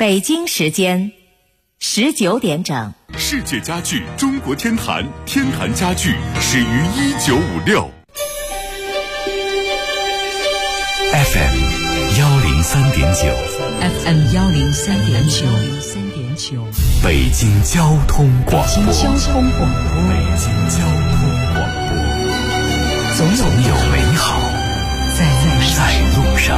北京时间19点整。 世界家具中国天坛，天坛家具始于1956。FM 103.9 FM 103.9 北京交通广播。 北京交通广播，总有美好在路上。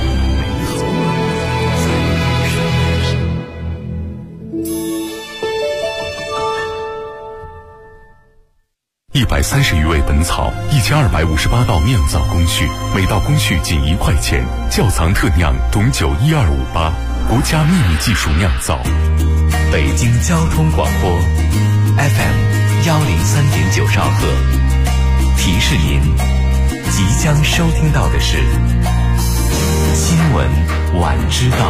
130余味本草，1258道酿造工序，每道工序仅1块钱。窖藏特酿董酒12588，国家秘密技术酿造。 北京交通广播 FM 103.9兆赫，提示您即将收听到的是新闻晚知道。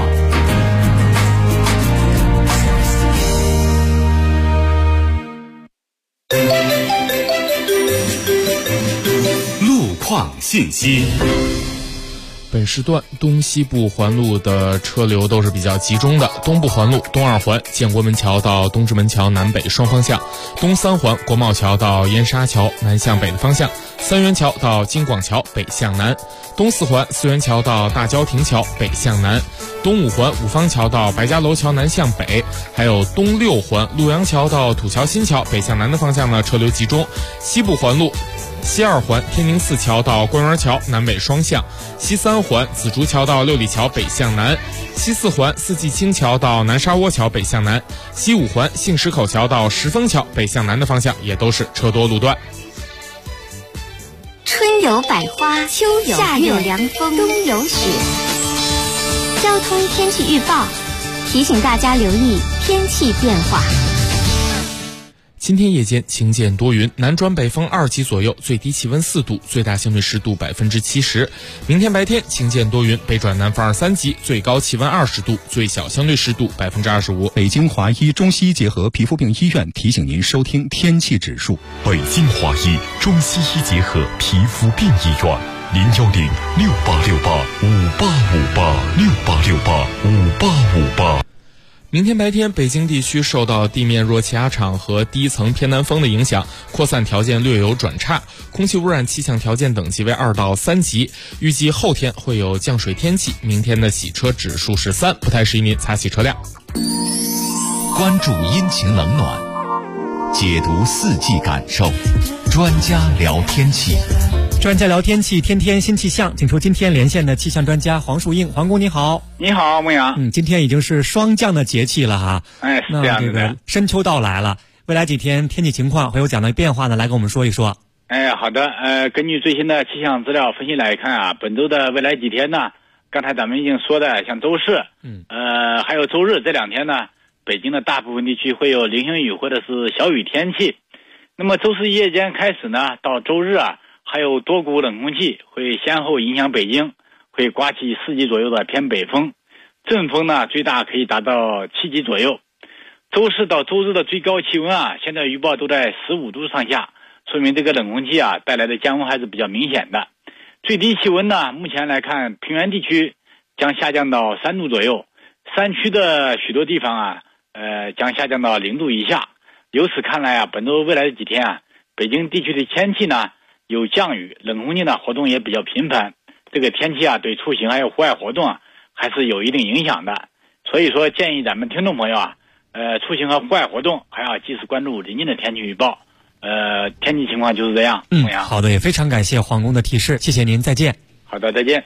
路况信息。 本时段东西部环路的车流都是比较集中的。东部环路东二环建国门桥到东直门桥南北双方向，东三环国贸桥到燕莎桥南向北的方向，三元桥到京广桥北向南，东四环四元桥到大郊亭桥北向南，东五环五方桥到白家楼桥南向北，还有东六环陆阳桥到土桥新桥北向南的方向呢，车流集中。西部环路西二环天宁寺桥到官园桥南北双向，西三环紫竹桥到六里桥北向南，西四环四季青桥到南沙窝桥北向南，西五环杏石口桥到石峰桥北向南的方向也都是车多路段。 春有百花，秋有夏有凉风，冬有雪。交通天气预报提醒大家留意天气变化。 今天夜间晴间多云，南转北风2级左右，最低气温4度，最大相对湿度70%。明天白天晴间多云，北转南风2、3级，最高气温20度，最小相对湿度25%。 北京华医中西医结合皮肤病医院提醒您收听天气指数。 北京华医中西医结合皮肤病医院，0106868585858 明天白天，北京地区受到地面弱气压场和低层偏南风的影响，扩散条件略有转差，空气污染气象条件等级为2到3级。预计后天会有降水天气，明天的洗车指数是3，不太适宜您擦洗车辆。 关注阴晴冷暖，解读四季感受，专家聊天气。 专家聊天气，天天新气象，请出今天连线的气象专家黄树映。黄工你好。 你好，牧阳。 今天已经是霜降的节气了哈。 是这样的。 那这个深秋到来了，未来几天天气情况会有怎样的变化呢？来跟我们说一说。 好的。根据最新的气象资料分析来看啊，本周的未来几天呢，刚才咱们已经说的，像周四，还有周日这2天呢，北京的大部分地区会有零星雨或者是小雨天气。那么周四夜间开始呢，到周日啊，还有多股冷空气会先后影响北京，会刮起4级左右的偏北风，阵风呢最大可以达到7级左右。周四到周日的最高气温啊，现在预报都在15度上下，说明这个冷空气啊带来的降温还是比较明显的。最低气温呢，目前来看平原地区将下降到3度左右，山区的许多地方啊将下降到0度以下。由此看来啊，本周未来的几天啊，北京地区的天气呢有降雨，冷空气呢活动也比较频繁，这个天气啊对出行还有户外活动啊还是有一定影响的。所以说建议咱们听众朋友啊，出行和户外活动还要及时关注临近的天气预报。天气情况就是这样。 好的，也非常感谢黄工的提示，谢谢您，再见。 好的，再见。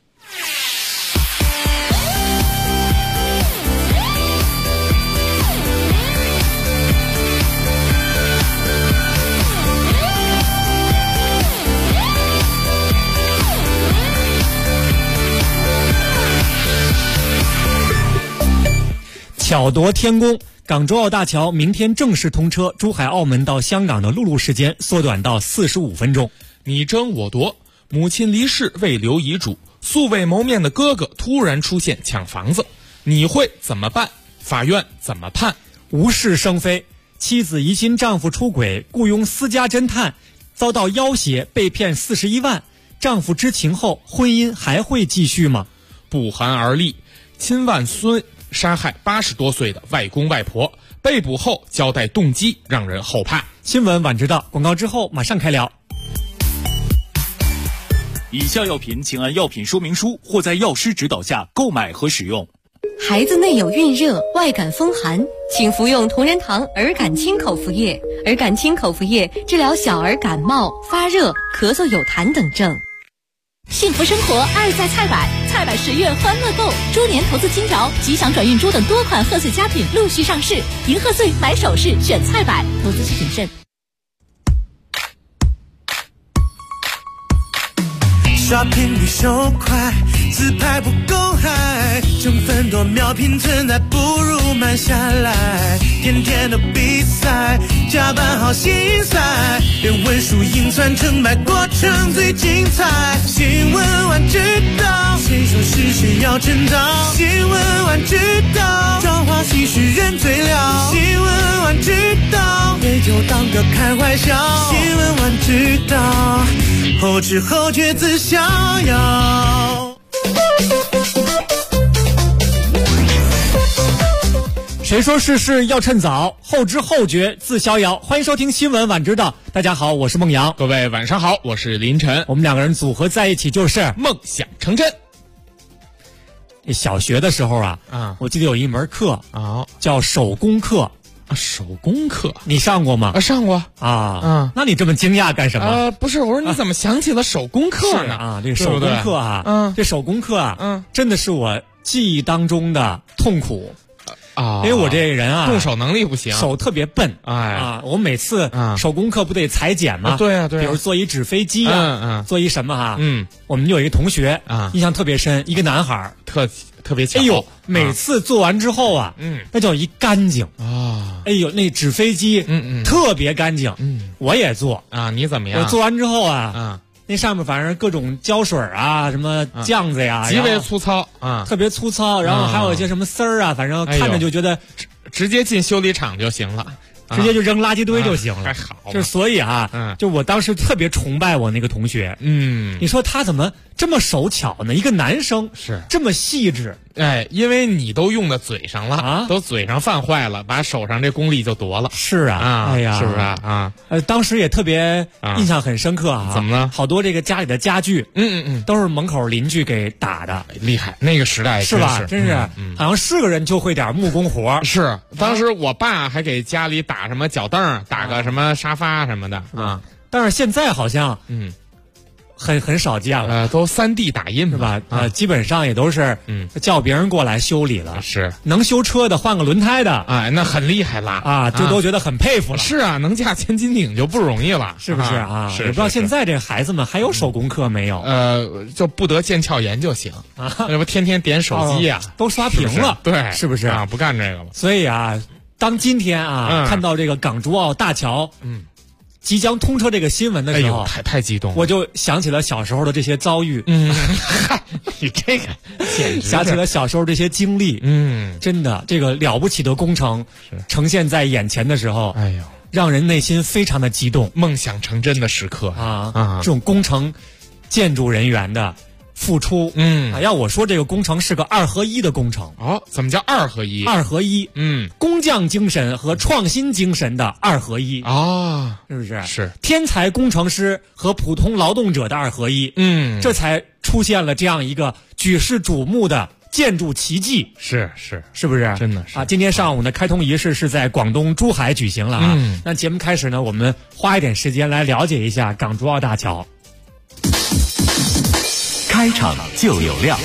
巧夺天工，港珠澳大桥明天正式通车，珠海、澳门到香港的陆路时间缩短到45分钟。 你争我夺，母亲离世未留遗嘱，素未谋面的哥哥突然出现抢房子，你会怎么办？法院怎么判？ 无事生非，妻子疑心丈夫出轨，雇佣私家侦探，遭到要挟，被骗41万。丈夫知情后，婚姻还会继续吗？ 不寒而栗，亲外孙杀害80多岁的外公外婆，被捕后交代动机，让人后怕。 新闻晚知道，广告之后马上开聊。 以下药品请按药品说明书或在药师指导下购买和使用。 孩子内有孕热、外感风寒，请服用同仁堂儿感清口服液。儿感清口服液治疗小儿感冒、发热、咳嗽有痰等症。 幸福生活2在菜百，菜百10月欢乐购，猪年投资金条、吉祥转运珠等多款贺岁佳品陆续上市，迎贺岁买首饰选菜百，投资需谨慎。 刷屏率手快，自拍不够嗨，成分多秒拼存在，不如慢下来。天天的比赛，加班好心塞，连文书赢算成败过程最精彩。新闻晚知道，谁说是谁要成长？新闻晚知道，朝花夕拾人最了。新闻晚知道，对就当个开怀笑。新闻晚知道，后知后觉自逍遥。 谁说世事要趁早，后知后觉自逍遥。欢迎收听新闻晚知道，大家好，我是孟阳。 各位晚上好，我是林晨。 我们两个人组合在一起就是梦想成真。 小学的时候啊，我记得有一门课叫手工课。 手工课你上过吗？ 上过啊。那你这么惊讶干什么？ 不是，我说你怎么想起了手工课呢？ 这个手工课啊，这手工课啊，真的是我记忆当中的痛苦啊，因为我这人啊， 动手能力不行， 手特别笨。我每次手工课不得裁剪吗？ 对啊，对。 比如做一纸飞机啊，做一什么我们有一个同学印象特别深，一个男孩特别巧。哎呦，每次做完之后啊，那叫一干净啊！哎呦，那纸飞机特别干净。我也做啊，你怎么样？ 我做完之后啊，那上面反正各种胶水啊，什么酱子呀， 极为粗糙啊， 特别粗糙。然后还有一些什么丝儿啊，反正看着就觉得直接进修理厂就行了。 直接就扔垃圾堆就行了。 还好， 就所以就我当时特别崇拜我那个同学。你说他怎么这么手巧呢？一个男生是这么细致。 因为你都用到嘴上了都嘴上犯坏了，把手上这功力就夺了。 是啊，哎呀， 是不是啊？ 当时也特别印象很深刻啊。 怎么了？ 好多这个家里的家具，都是门口邻居给打的， 厉害。那个时代是吧？真是，好像是个人就会点木工活。 是，当时我爸还给家里打什么脚凳，打个什么沙发什么的啊。 但是现在好像很少见了， 都3D 打印是吧？基本上也都是叫别人过来修理了。 是， 能修车的换个轮胎的， 那很厉害啦就都觉得很佩服了。 是啊，能架千斤顶就不容易了， 是不是啊？也不知道现在这孩子们还有手工课没有？ 就不得腱鞘炎就行要不天天点手机呀， 都刷屏了， 对， 是不是啊？不干这个了。 所以当今天看到这个港珠澳大桥即将通车这个新闻的时候， 太激动了， 我就想起了小时候的这些遭遇。 你这个简直想起了小时候这些经历。真的，这个了不起的工程呈现在眼前的时候， 哎呦， 让人内心非常的激动， 梦想成真的时刻这种工程建筑人员的付出，要我说这个工程是个2合1的工程。 怎么叫2合1 ？2合1，工匠精神和创新精神的2合1是不是？ 是天才工程师和普通劳动者的2合1，这才出现了这样一个举世瞩目的建筑奇迹。 是不是？ 真的是今天上午的开通仪式是在广东珠海举行了那节目开始呢，我们花一点时间来了解一下港珠澳大桥。 开场就有料。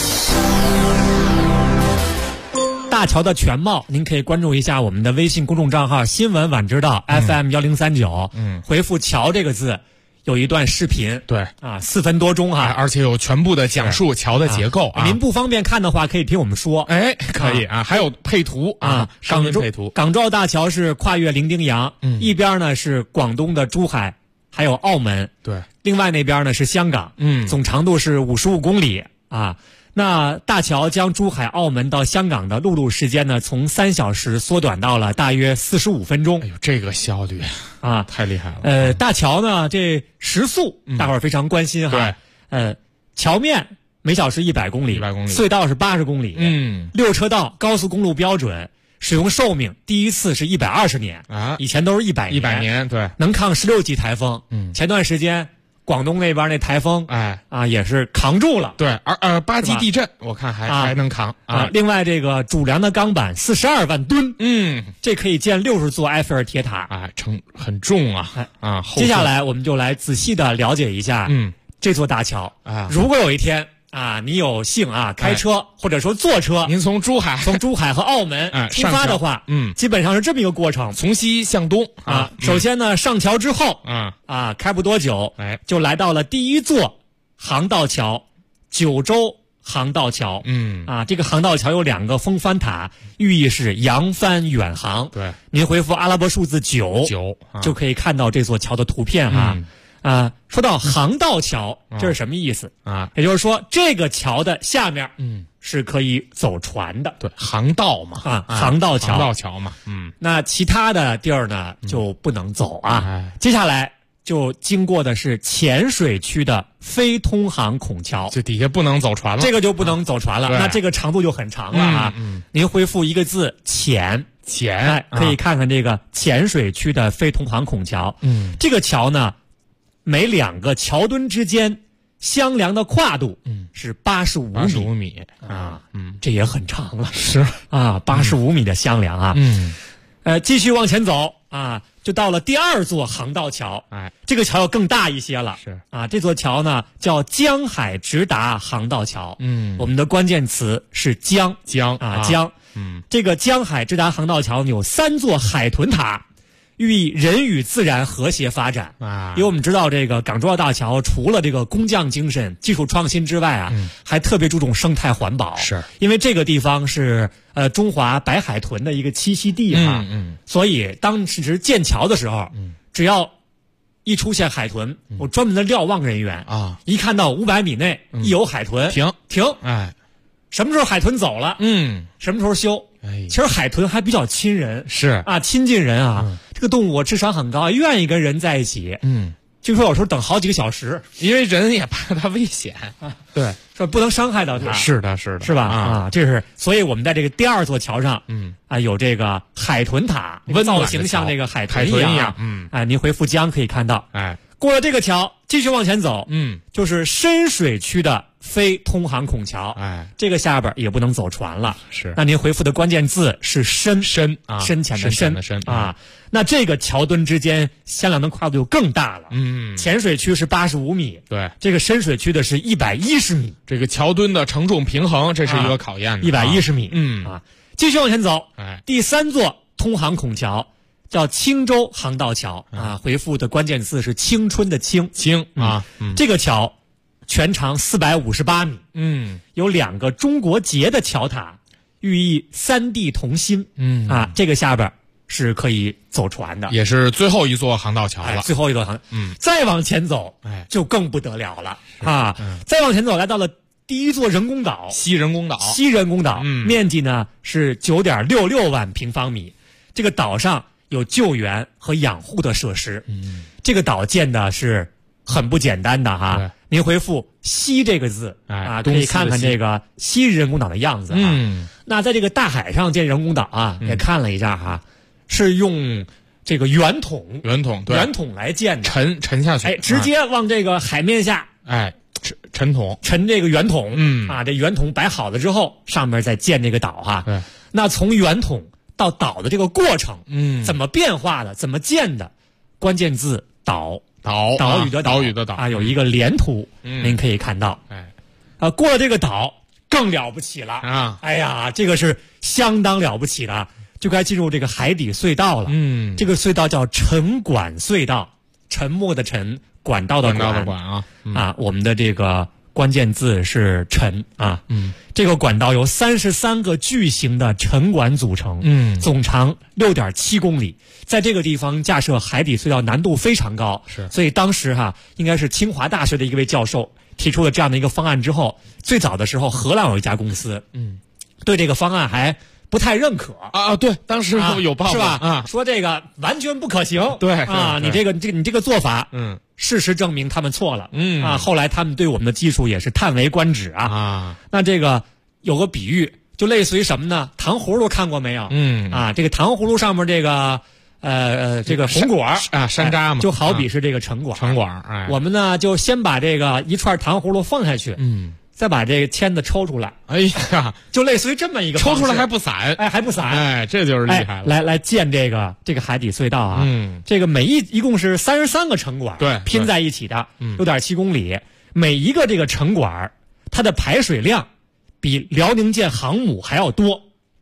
大桥的全貌，您可以关注一下我们的微信公众账号新闻晚知道 FM1039，回复桥这个字，有一段视频， 对 4分多钟而且有全部的讲述桥的结构您不方便看的话，可以听我们说。 可以还有配图声音配图。 港珠澳大桥是跨越伶仃洋，一边呢是广东的珠海，还有澳门， 对， 另外那边呢是香港，总长度是55公里那大桥将珠海、澳门到香港的陆路时间呢，从3小时缩短到了大约45分钟。 哎呦，这个效率太厉害了。 大桥呢这时速大伙儿非常关心对， 桥面每小时100公里，隧道是80公里，6车道，高速公路标准，使用寿命第一次是120年啊，以前都是100 年，对， 能抗16级台风。前段时间广东那边那台风，也是扛住了。 对，而8级地震，我看还能扛啊。 另外，这个主梁的钢板42万吨，这可以建60座埃菲尔铁塔啊，很重啊接下来我们就来仔细的了解一下，这座大桥啊。如果有一天你有幸开车或者说坐车， 您从珠海和澳门出发的话，基本上是这么一个过程， 从西向东首先呢，上桥之后开不多久，就来到了第一座航道桥——九州航道桥。这个航道桥有2个风帆塔，寓意是扬帆远航。 对， 您回复阿拉伯数字9就可以看到这座桥的图片说到航道桥，这是什么意思也就是说，这个桥的下面是可以走船的。 对，航道嘛航道桥嘛。 那其他的地儿呢就不能走接下来就经过的是浅水区的非通航孔桥， 这底下不能走船了， 这个就不能走船了。那这个长度就很长了您回复一个字浅，可以看看这个浅水区的非通航孔桥。这个桥呢，每2个桥墩之间相量的跨度是85米这也很长了， 是 85米的相量继续往前走就到了第2座航道桥，这个桥要更大一些了， 是这座桥呢叫江海直达航道桥。我们的关键词是江，这个江海直达航道桥有3座海豚塔，寓意人与自然和谐发展因为我们知道这个港珠澳大桥除了这个工匠精神、技术创新之外还特别注重生态环保， 是因为这个地方是中华白海豚的一个栖息地所以当时建桥的时候只要一出现海豚，我专门的瞭望人员一看到500米内一有海豚停什么时候海豚走了什么时候修。其实海豚还比较亲人， 是亲近人这个动物智商很高，愿意跟人在一起。据说有时候等好几个小时， 因为人也怕它危险对，说不能伤害到它。 是的， 是吧？这是，所以我们在这个第2座桥上，有这个海豚塔，造型像这个海豚一样。您回复江可以看到。过了这个桥，继续往前走，就是深水区的非通航孔桥，这个下边也不能走船了。 是， 那您回复的关键字是深浅的深那这个桥墩之间相量的跨度就更大了。浅水区是85米， 对， 这个深水区的是110米。 这个桥墩的承重平衡，这是一个考验的。 110米，继续往前走，第3座通航孔桥叫青州航道桥回复的关键字是青春的青这个桥全长458米，有2个中国结的桥塔，寓意3地同心。这个下边是可以走船的， 也是最后一座航道桥了。 最后一座航，再往前走，就更不得了了再往前走，来到了第1座人工岛—— 西人工岛。 面积呢是9.66万平方米。这个岛上有救援和养护的设施。这个岛建的是很不简单的您回复西这个字可以看看这个西人工岛的样子那在这个大海上建人工岛也看了一下是用这个圆筒来建的， 沉下去， 直接往这个海面下沉这个圆筒这圆筒摆好了之后，上面再建这个岛那从圆筒到岛的这个过程怎么变化的，怎么建的，关键字岛屿的岛有一个连图您可以看到过了这个岛更了不起了这个是相当了不起的，就该进入这个海底隧道了这个隧道叫沉管隧道，沉默的沉，管道的管我们的这个关键字是沉这个管道由33个巨型的沉管组成总长6.7公里。在这个地方架设海底隧道难度非常高，所以当时应该是清华大学的一位教授提出了这样的一个方案之后，最早的时候荷兰有一家公司对这个方案还不太认可啊。对，当时有报道是吧？ 啊， 说这个完全不可行。 对啊，你这个做法，事实证明他们错了。后来他们对我们的技术也是叹为观止啊。那这个有个比喻，就类似于什么呢？糖葫芦看过没有？这个糖葫芦上面这个红果啊，山楂嘛， 就好比是这个城管。我们呢就先把这个一串糖葫芦放下去，再把这个签子抽出来。 哎呀， 就类似于这么一个抽出来还不散， 还不散， 这就是厉害了。 来建这个海底隧道啊，这个一共是33个城管， 对， 拼在一起的，6.7公里，每一个这个城管，它的排水量比辽宁舰航母还要多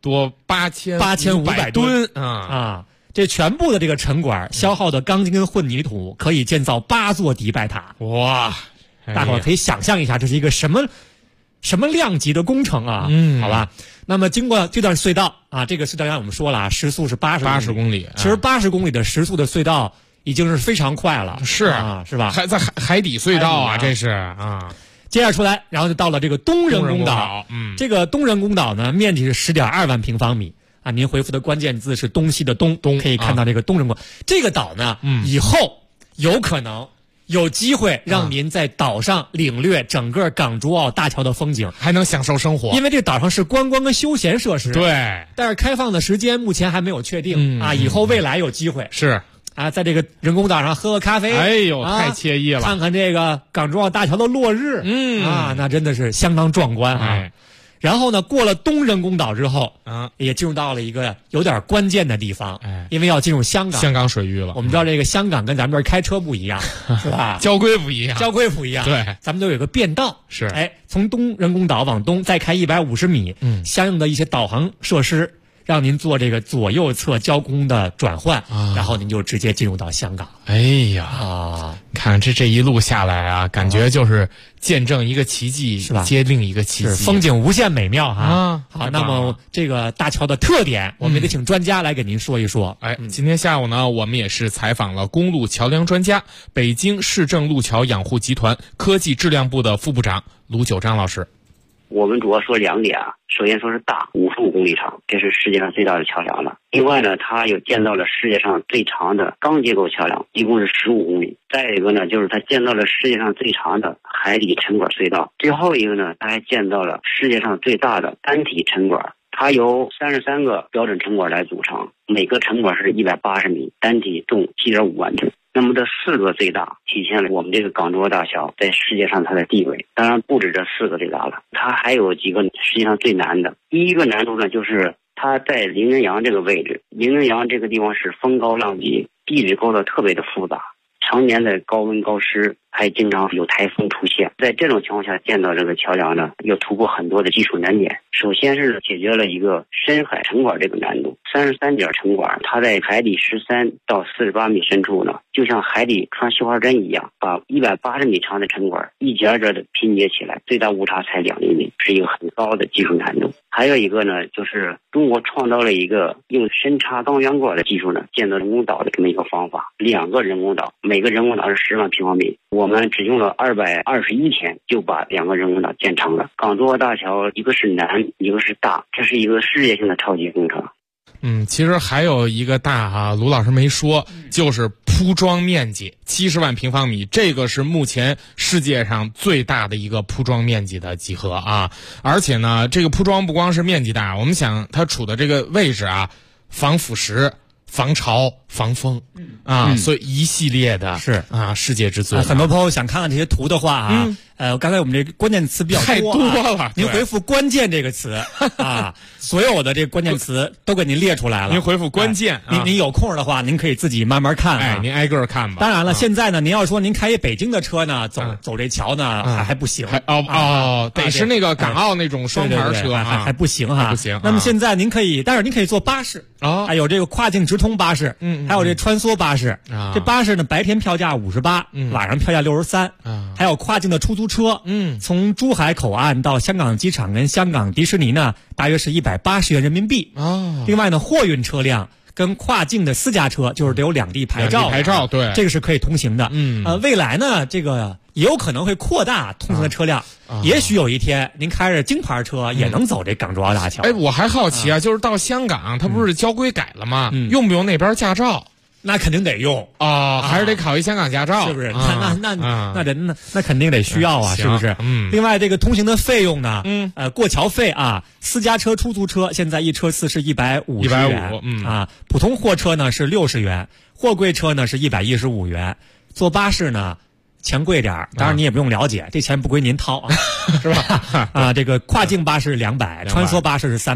8500吨啊。这全部的这个城管消耗的钢筋跟混凝土可以建造8座迪拜塔。 哇， 大伙可以想象一下，这是一个什么量级的工程啊？好吧。那么经过这段隧道啊，这个隧道让我们说了，时速是80 公里。 其实80公里的时速的隧道已经是非常快了， 是啊，是吧？ 还在海底隧道啊，这是啊。 接下出来，然后就到了这个东人工岛。这个东人工岛呢，面积是10.2万平方米。啊，您回复的关键字是东西的东，可以看到这个东人工岛。这个岛呢，以后有可能有机会让您在岛上领略整个港珠澳大桥的风景， 还能享受生活。 因为这岛上是观光跟休闲设施， 对， 但是开放的时间目前还没有确定啊，以后未来有机会是啊，在这个人工岛上喝个咖啡， 哎呦，太惬意了， 看看这个港珠澳大桥的落日，那真的是相当壮观啊。然后呢，过了东人工岛之后，也进入到了一个有点关键的地方，因为要进入香港水域了。 我们知道这个香港跟咱们这儿开车不一样，是吧？ 交规不一样。 对，咱们都有个便道， 是。 从东人工岛往东再开150米，相应的一些导航设施，让您做这个左右侧交通的转换，然后您就直接进入到香港。 哎呀，看这一路下来啊，感觉就是见证一个奇迹，是吧？接另一个奇迹， 风景无限美妙哈。好，那么这个大桥的特点，我们得请专家来给您说一说。 今天下午呢，我们也是采访了公路桥梁专家，北京市政路桥养护集团科技质量部的副部长卢九章老师。 我们主要说2点啊，首先说是大，55公里长，这是世界上最大的桥梁了。另外呢，它又建造了世界上最长的钢结构桥梁，一共是15公里。再一个呢，就是它建造了世界上最长的海底城管隧道。最后一个呢，它还建造了世界上最大的单体城管，它由33个标准城管来组成，每个城管是180米，单体重7.5万吨。那么这4个最大体现了我们这个港珠澳大桥在世界上它的地位。当然不止这4个最大了，它还有几个实际上最难的。第一个难度呢，就是它在凌云洋这个位置，凌云洋这个地方是风高浪急，地理构造特别的复杂，常年在高温高湿，还经常有台风出现。在这种情况下建造这个桥梁呢，要突破很多的技术难点。首先是解决了一个深海城管这个难度，33节城管，它在海底13到48米深处呢，就像海底穿绣花针一样，把180米长的城管一节节的拼接起来，最大误差才2厘米，是一个很高的技术难度。还有一个呢，就是中国创造了一个用深插钢圆管的技术呢，建造人工岛的这么一个方法，2个人工岛，每个人工岛是10万平方米，我们只用了221天就把2个人工岛建成了。港珠澳大桥一个是难，一个是大，这是一个世界性的超级工程。 其实还有一个大啊，卢老师没说，就是铺装面积70万平方米，这个是目前世界上最大的一个铺装面积的集合啊。而且呢，这个铺装不光是面积大，我们想它处的这个位置啊，防腐蚀、防潮、防风所以一系列的是世界之最。 很多朋友想看看这些图的话啊，刚才我们这关键词比较太多了， 您回复关键这个词所有的这个关键词都给您列出来了。 您回复关键， 您有空的话，您可以自己慢慢看您挨个看吧。 当然了，现在呢，您要说您开一北京的车呢，走这桥呢，还不行。 得是那个港澳那种双牌车， 还不行哈， 不行。 那么现在您可以，但是您可以坐巴士还有这个跨境直通巴士，还有这穿梭巴士。这巴士呢，白天票价58，晚上票价63。还有跨境的出租车，从珠海口岸到香港机场跟香港迪士尼呢，大约是180元人民币。另外呢，货运车辆跟跨境的私家车，就是得有2地牌照， 对， 这个是可以通行的。未来呢，这个也有可能会扩大通行的车辆。 也许有一天您开着京牌车也能走这港珠澳大桥。 我还好奇啊，就是到香港，它不是交规改了吗？用不用那边驾照？ 那肯定得用还是得考一香港驾照， 是不是？那肯定得需要啊，是不是？另外这个通行的费用呢？过桥费啊，私家车、出租车现在一车次是150元，普通货车呢是60元，货柜车呢是115元，坐巴士呢钱贵点，当然你也不用了解，这钱不归您掏啊，是吧？这个跨境巴士200，穿梭巴士是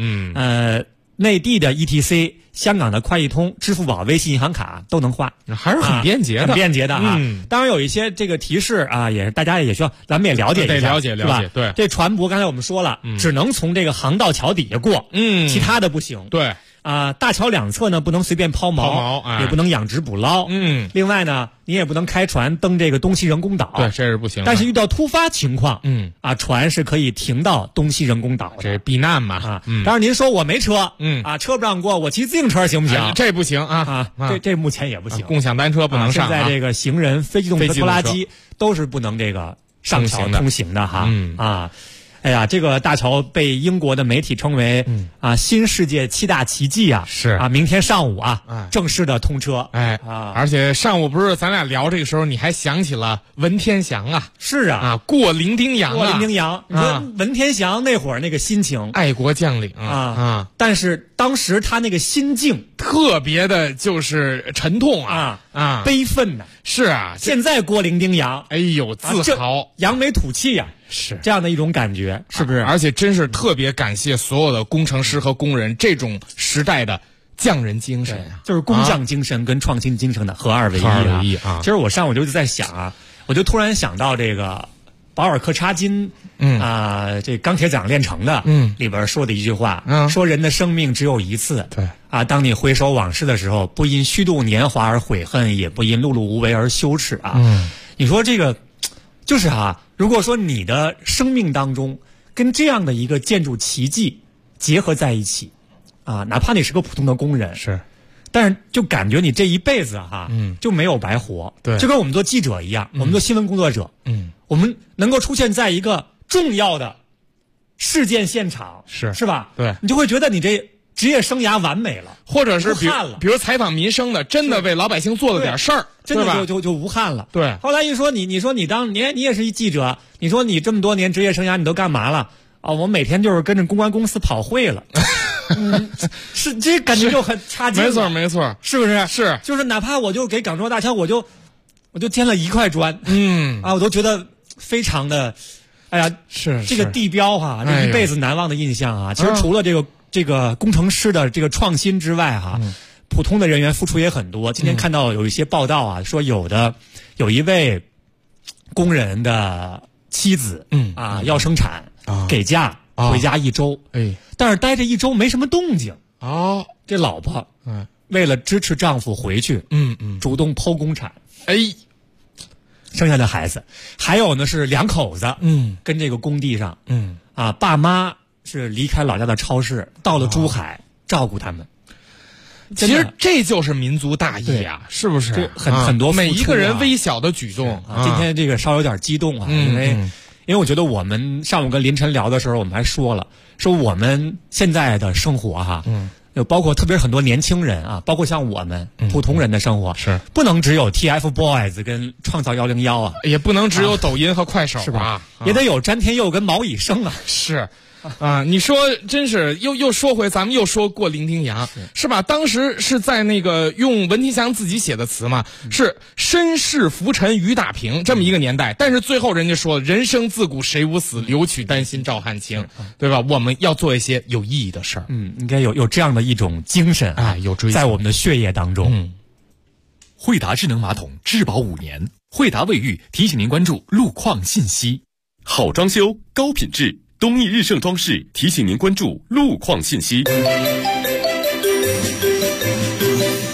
300，内地的 ETC、香港的快易通、支付宝、微信银行卡都能花， 还是很便捷的， 很便捷的啊。当然有一些这个提示啊，也是大家也需要，咱们也了解一下， 得了解，对， 这船舶刚才我们说了，只能从这个航道桥底下过，其他的不行。 对。 大桥两侧呢不能随便抛锚，也不能养殖捕捞。另外呢，你也不能开船登这个东西人工岛。 对，这是不行的。 但是遇到突发情况，船是可以停到东西人工岛的， 这避难嘛。 当然您说我没车，车不让过，我骑自行车行不行？ 这不行啊。 这目前也不行。 共享单车不能上。 现在这个行人、非机动车、拖拉机都是不能这个上桥通行的哈。哎呀，这个大桥被英国的媒体称为新世界7大奇迹啊！ 是啊，明天上午正式的通车。 而且上午不是咱俩聊这个时候，你还想起了文天祥啊？ 是过伶仃洋过伶仃洋。你说文天祥那会儿那个心情， 爱国将领但是当时他那个心境特别的，就是沉痛悲愤呐。 是啊， 现在过伶仃洋， 哎呦，自豪， 扬眉吐气呀。 是这样的一种感觉，是不是？ 而且真是特别感谢所有的工程师和工人这种时代的匠人精神就是工匠精神跟创新精神的合二为一啊！其实我上午就在想我就突然想到这个保尔柯察金这钢铁匠炼成的里边说的一句话，说人的生命只有一次， 对当你回首往事的时候，不因虚度年华而悔恨，也不因碌碌无为而羞耻你说这个就是如果说你的生命当中跟这样的一个建筑奇迹结合在一起哪怕你是个普通的工人， 是， 但是就感觉你这一辈子就没有白活。 对， 就跟我们做记者一样，我们做新闻工作者，我们能够出现在一个重要的事件现场，是吧？ 对， 你就会觉得你这职业生涯完美了， 或者是比如采访民生的，真的为老百姓做了点事儿， 真的就无憾了。 对， 后来一说你说你也是一记者，你说你这么多年职业生涯你都干嘛了？我每天就是跟着公关公司跑会了。是这感觉就很差劲。 没错， 是不是？ 是， 就是哪怕我就给港珠澳大桥，我就添了1块砖，我都觉得非常的，哎呀， 是这个地标这一辈子难忘的印象其实除了这个工程师的这个创新之外普通的人员付出也很多。今天看到有一些报道说有一位工人的妻子要生产给假回家1周，但是待这1周没什么动静这老婆为了支持丈夫回去主动剖宫产生下的孩子。还有呢是2口子跟这个工地上爸妈是离开老家的超市到了珠海照顾他们。 其实这就是民族大义是不是？ 很多每一个人微小的举动今天这个稍有点激动因为我觉得我们上午跟林晨聊的时候，我们还说我们现在的生活包括特别是很多年轻人包括像我们普通人的生活是不能只有 TFBOYS 跟创造101 也不能只有抖音和快手是吧？也得有詹天佑跟毛以生是。你说真是又说回咱们又说过伶仃洋是吧？当时是在那个用文天祥自己写的词嘛，是身世浮沉雨打萍这么一个年代，但是最后人家说人生自古谁无死，留取丹心照汗青，对吧？我们要做一些有意义的事儿， 应该有这样的一种精神有追求在我们的血液当中。 惠达智能马桶质保5年，惠达卫浴提醒您关注路况信息。好装修高品质，东义日盛装饰提醒您关注路况信息。路况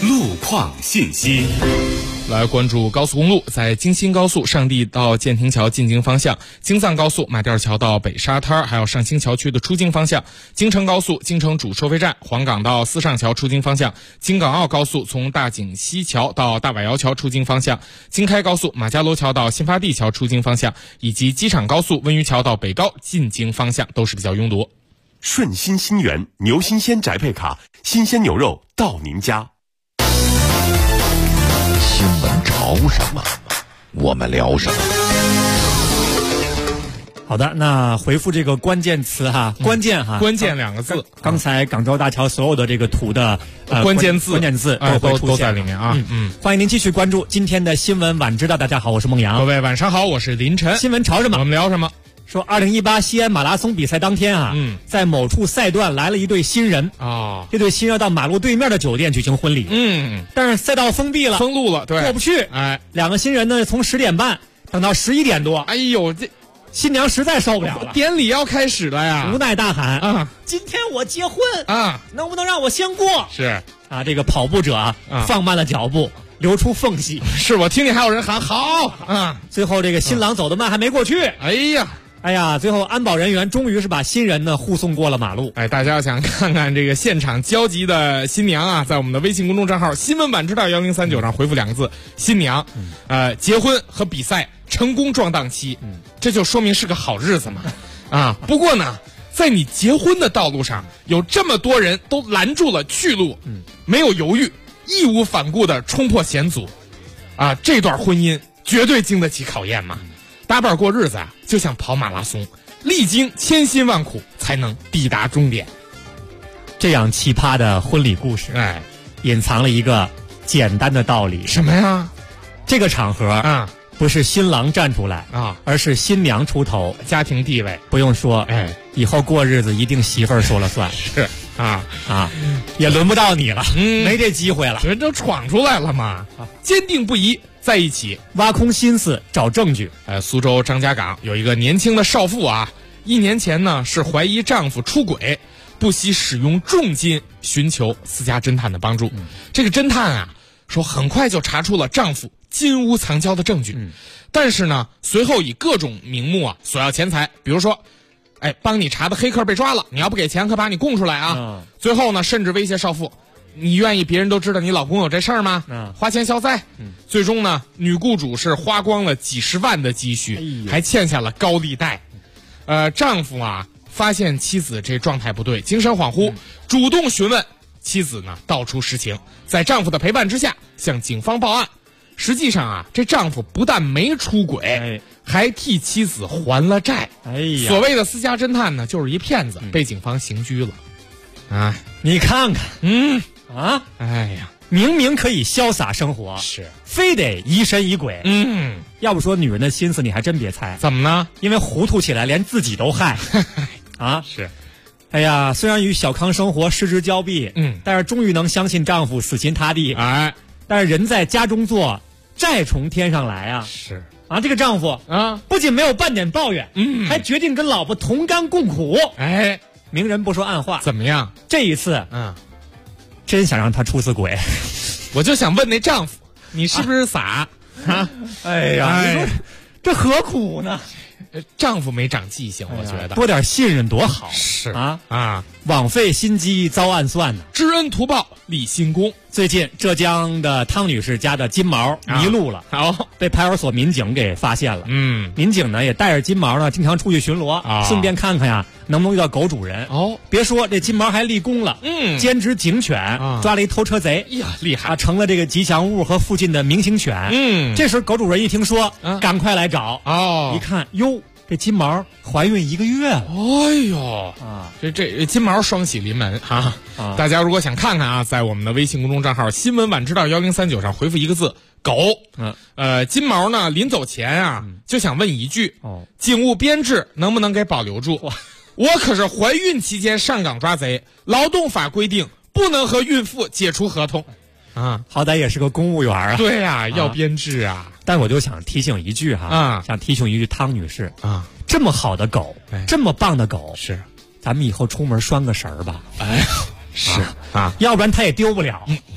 况信息。 来关注高速公路，在京新高速上地到建亭桥进京方向，京藏高速马甸桥到北沙滩，还有上清桥区的出京方向，京承高速京承主收费站黄岗到四上桥出京方向，京港澳高速从大井西桥到大崴窑桥出京方向，京开高速马家楼桥到新发地桥出京方向，以及机场高速温榆桥到北高进京方向都是比较拥堵。 顺心新源牛新鲜宅配卡，新鲜牛肉到您家。 新闻潮什么，我们聊什么。 好的，那回复这个关键词哈，关键两个字。 刚才广州大桥所有的这个图的关键字都在里面啊。 欢迎您继续关注今天的新闻晚知道。大家好，我是孟阳。 各位晚上好，我是林晨。 新闻潮什么？ 我们聊什么？ 说2018西安马拉松比赛当天啊，在某处赛段来了一对新人啊，这对新人到马路对面的酒店举行婚礼，但是赛道封闭了， 封路了，对， 过不去。两个新人呢，从10点半等到11点多， 哎呦，这新娘实在受不了了， 典礼要开始了呀， 无奈大喊啊， 今天我结婚啊， 能不能让我先过？ 是啊，这个跑步者放慢了脚步，留出缝隙。 是我听见还有人喊好啊， 最后这个新郎走得慢，还没过去。哎呀，最后安保人员终于是把新人呢护送过了马路。 大家想看看这个现场焦急的新娘啊，在我们的微信公众账号新闻晚知道1039上回复2个字新娘，结婚和比赛成功撞档期，这就说明是个好日子嘛。啊，不过呢，在你结婚的道路上有这么多人都拦住了去路，没有犹豫，义无反顾的冲破险阻，啊，这段婚姻绝对经得起考验嘛。搭伴过日子啊，就像跑马拉松，历经千辛万苦才能抵达终点。 这样奇葩的婚礼故事，隐藏了一个简单的道理。 什么呀？ 这个场合不是新郎站出来而是新娘出头， 家庭地位不用说，以后过日子一定媳妇儿说了算。 是也轮不到你了，没这机会了， 人都闯出来了嘛，坚定不移在一起， 挖空心思找证据。 苏州张家港有一个年轻的少妇啊，1年前呢是怀疑丈夫出轨，不惜使用重金寻求私家侦探的帮助。这个侦探啊说很快就查出了丈夫金屋藏娇的证据，但是呢随后以各种名目啊索要钱财，比如说帮你查的黑客被抓了，你要不给钱可把你供出来啊。最后呢甚至威胁少妇，你愿意别人都知道你老公有这事儿吗？花钱消灾。最终呢，女雇主是花光了几十万的积蓄，还欠下了高利贷。丈夫啊发现妻子这状态不对，精神恍惚，主动询问妻子呢，道出实情，在丈夫的陪伴之下向警方报案。实际上啊，这丈夫不但没出轨，还替妻子还了债。所谓的私家侦探呢，就是一骗子，被警方刑拘了。 你看看，明明可以潇洒生活，非得疑神疑鬼。要不说女人的心思，你还真别猜。 怎么呢？ 因为糊涂起来连自己都害。 是。 哎呀，虽然与小康生活失之交臂，但是终于能相信丈夫死心塌地。但是人在家中坐，债从天上来啊！ 是啊，这个丈夫不仅没有半点抱怨，还决定跟老婆同甘共苦。明人不说暗话， 怎么样？ 这一次，真想让他出次轨。 我就想问那丈夫，你是不是傻？ 哎呀，你说这何苦呢？ 丈夫没长记性，我觉得多点信任多好。 是枉费心机遭暗算呢， 知恩图报立新功。 最近浙江的汤女士家的金毛迷路了，被派出所民警给发现了。民警呢也带着金毛呢，经常出去巡逻，顺便看看呀能不能遇到狗主人。别说这金毛还立功了，兼职警犬，抓了一偷车贼。 厉害成了这个吉祥物和附近的明星犬。这时狗主人一听说，赶快来找。一看哟，这金毛怀孕1个月了。 哎呦这金毛双喜临门哈！大家如果想看看啊，在我们的微信公众账号新闻晚知道1039上回复1个字狗。金毛呢临走前啊就想问一句，警务编制能不能给保留住？我可是怀孕期间上岗抓贼，劳动法规定不能和孕妇解除合同。 好歹也是个公务员啊。 对呀，要编制啊。 但我就想提醒一句想提醒一句汤女士这么好的狗，这么棒的狗，咱们以后出门拴个绳儿吧。 是要不然它也丢不了。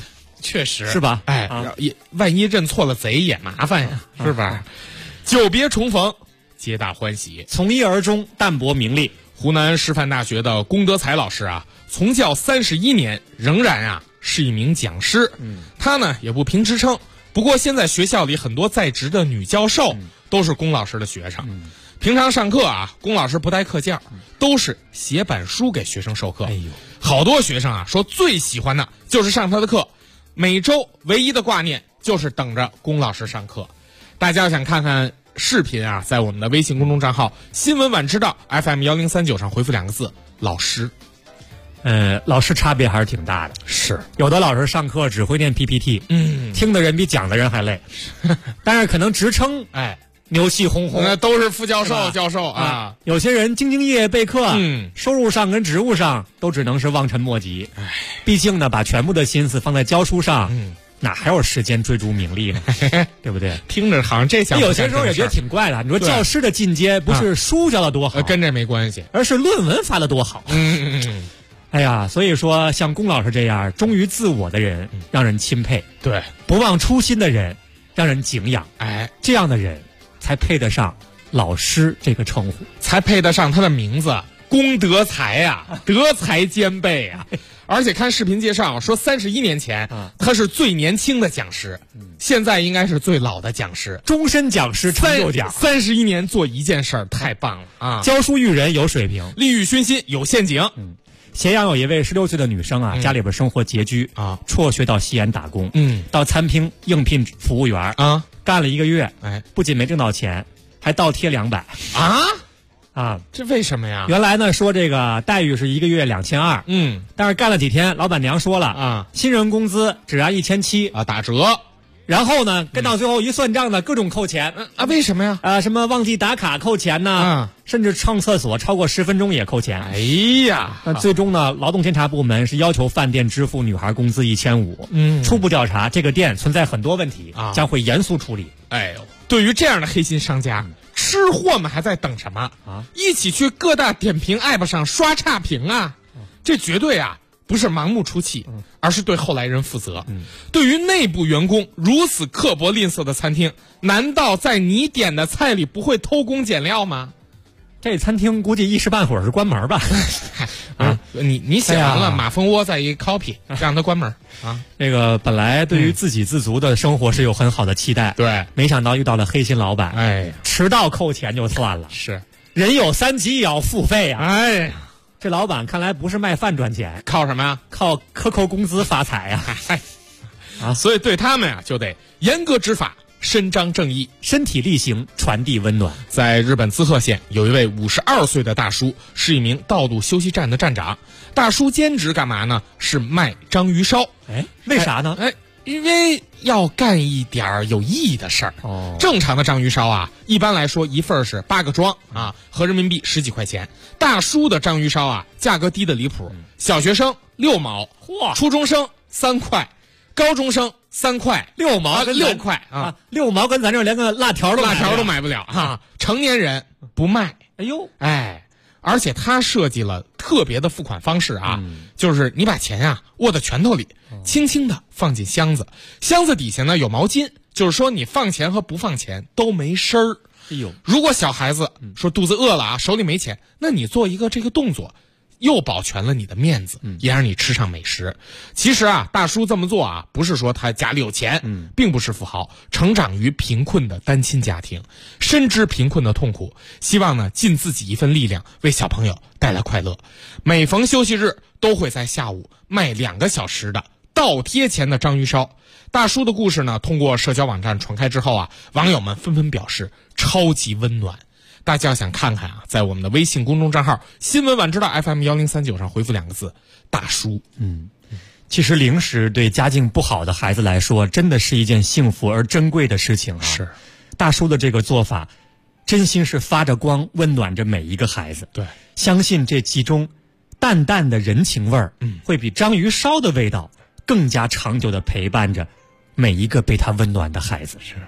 确实是吧？ 哎，万一认错了贼也麻烦呀，是吧？久别重逢，皆大欢喜。 从一而终，淡泊名利。 湖南师范大学的龚德才老师啊，从教31年，仍然是一名讲师。他呢也不评职称，不过现在学校里很多在职的女教授都是龚老师的学生。平常上课龚老师不带课件，都是写板书给学生授课。好多学生说最喜欢的就是上他的课，每周唯一的挂念就是等着龚老师上课。大家要想看看视频在我们的微信公众账号新闻晚知道 FM1039 上回复2个字老师。 老师差别还是挺大的。 是有的老师上课只会念 PPT， 听的人比讲的人还累。但是可能职称牛气哄哄， 那都是副教授、教授啊。 有些人兢兢业业备课，收入上跟职务上都只能是望尘莫及。毕竟呢，把全部的心思放在教书上，哪还有时间追逐名利呢？对不对？ 听着好像这项目有些时候也觉得挺怪的。你说教师的进阶不是书教的多好， 跟这没关系， 而是论文发的多好。哎呀，所以说像龚老师这样忠于自我的人，让人钦佩； 对， 不忘初心的人，让人敬仰。这样的人才配得上老师这个称呼， 才配得上他的名字龚德才德才兼备而且看视频介绍说31年前他是最年轻的讲师，现在应该是最老的讲师， 终身讲师成就奖。 31年做一件事儿太棒了教书育人有水平， 利欲熏心有陷阱。 咸阳有一位16岁的女生家里边生活拮据辍学到西安打工，到餐厅应聘服务员干了1个月，不仅没挣到钱，还倒贴200 这为什么呀？ 原来呢说这个待遇是1个月2200，但是干了几天，老板娘说了新人工资只按1700 打折。 然后呢，跟到最后一算账呢，各种扣钱为什么呀？ 什么忘记打卡扣钱呢？甚至上厕所超过10分钟也扣钱。 哎呀， 那最终呢，劳动监察部门是要求饭店支付女孩工资1500。初步调查，这个店存在很多问题，将会严肃处理。 哎呦，对于这样的黑心商家，吃货们还在等什么一起去各大点评 app 上刷差评这绝对不是盲目出气，而是对后来人负责。对于内部员工如此刻薄吝啬的餐厅，难道在你点的菜里不会偷工减料吗？ 这餐厅估计一时半会儿是关门吧。 你写完了，马蜂窝再一 copy 让他关门这个本来对于自给自足的生活是有很好的期待， 对， 没想到遇到了黑心老板。迟到扣钱就算了， 是人有3急也要付费哎呀， 这老板看来不是卖饭赚钱， 靠什么呀？ 靠克扣工资发财所以对他们就得严格执法，伸张正义， 身体力行，传递温暖。 在日本滋贺县有一位52岁的大叔，是一名道路休息站的站长。大叔兼职干嘛呢？是卖章鱼烧。 为啥呢？ 因为要干一点有意义的事儿。正常的章鱼烧一般来说一份是8个装合人民币10几块钱。大叔的章鱼烧价格低得离谱，小学生6毛，初中生3块，高中生3块，6毛跟6块 6毛跟咱这连个辣条都买不了成年人不卖。 哎呦， 而且他设计了特别的付款方式就是你把钱握在拳头里，轻轻的放进箱子，箱子底下呢有毛巾，就是说你放钱和不放钱都没声儿。如果小孩子说肚子饿了手里没钱，那你做一个这个动作，又保全了你的面子，也让你吃上美食。其实大叔这么做不是说他家里有钱，并不是富豪，成长于贫困的单亲家庭，深知贫困的痛苦，希望呢尽自己一份力量，为小朋友带来快乐。每逢休息日都会在下午卖2个小时的倒贴钱的章鱼烧。大叔的故事呢通过社交网站传开之后网友们纷纷表示超级温暖。大家要想看看在我们的微信公众账号新闻晚知道 FM1039 上回复2个字大叔。 其实零食对家境不好的孩子来说真的是一件幸福而珍贵的事情是， 大叔的这个做法真心是发着光，温暖着每一个孩子。 对， 相信这其中淡淡的人情味儿会比章鱼烧的味道更加长久地陪伴着每一个被他温暖的孩子。 是。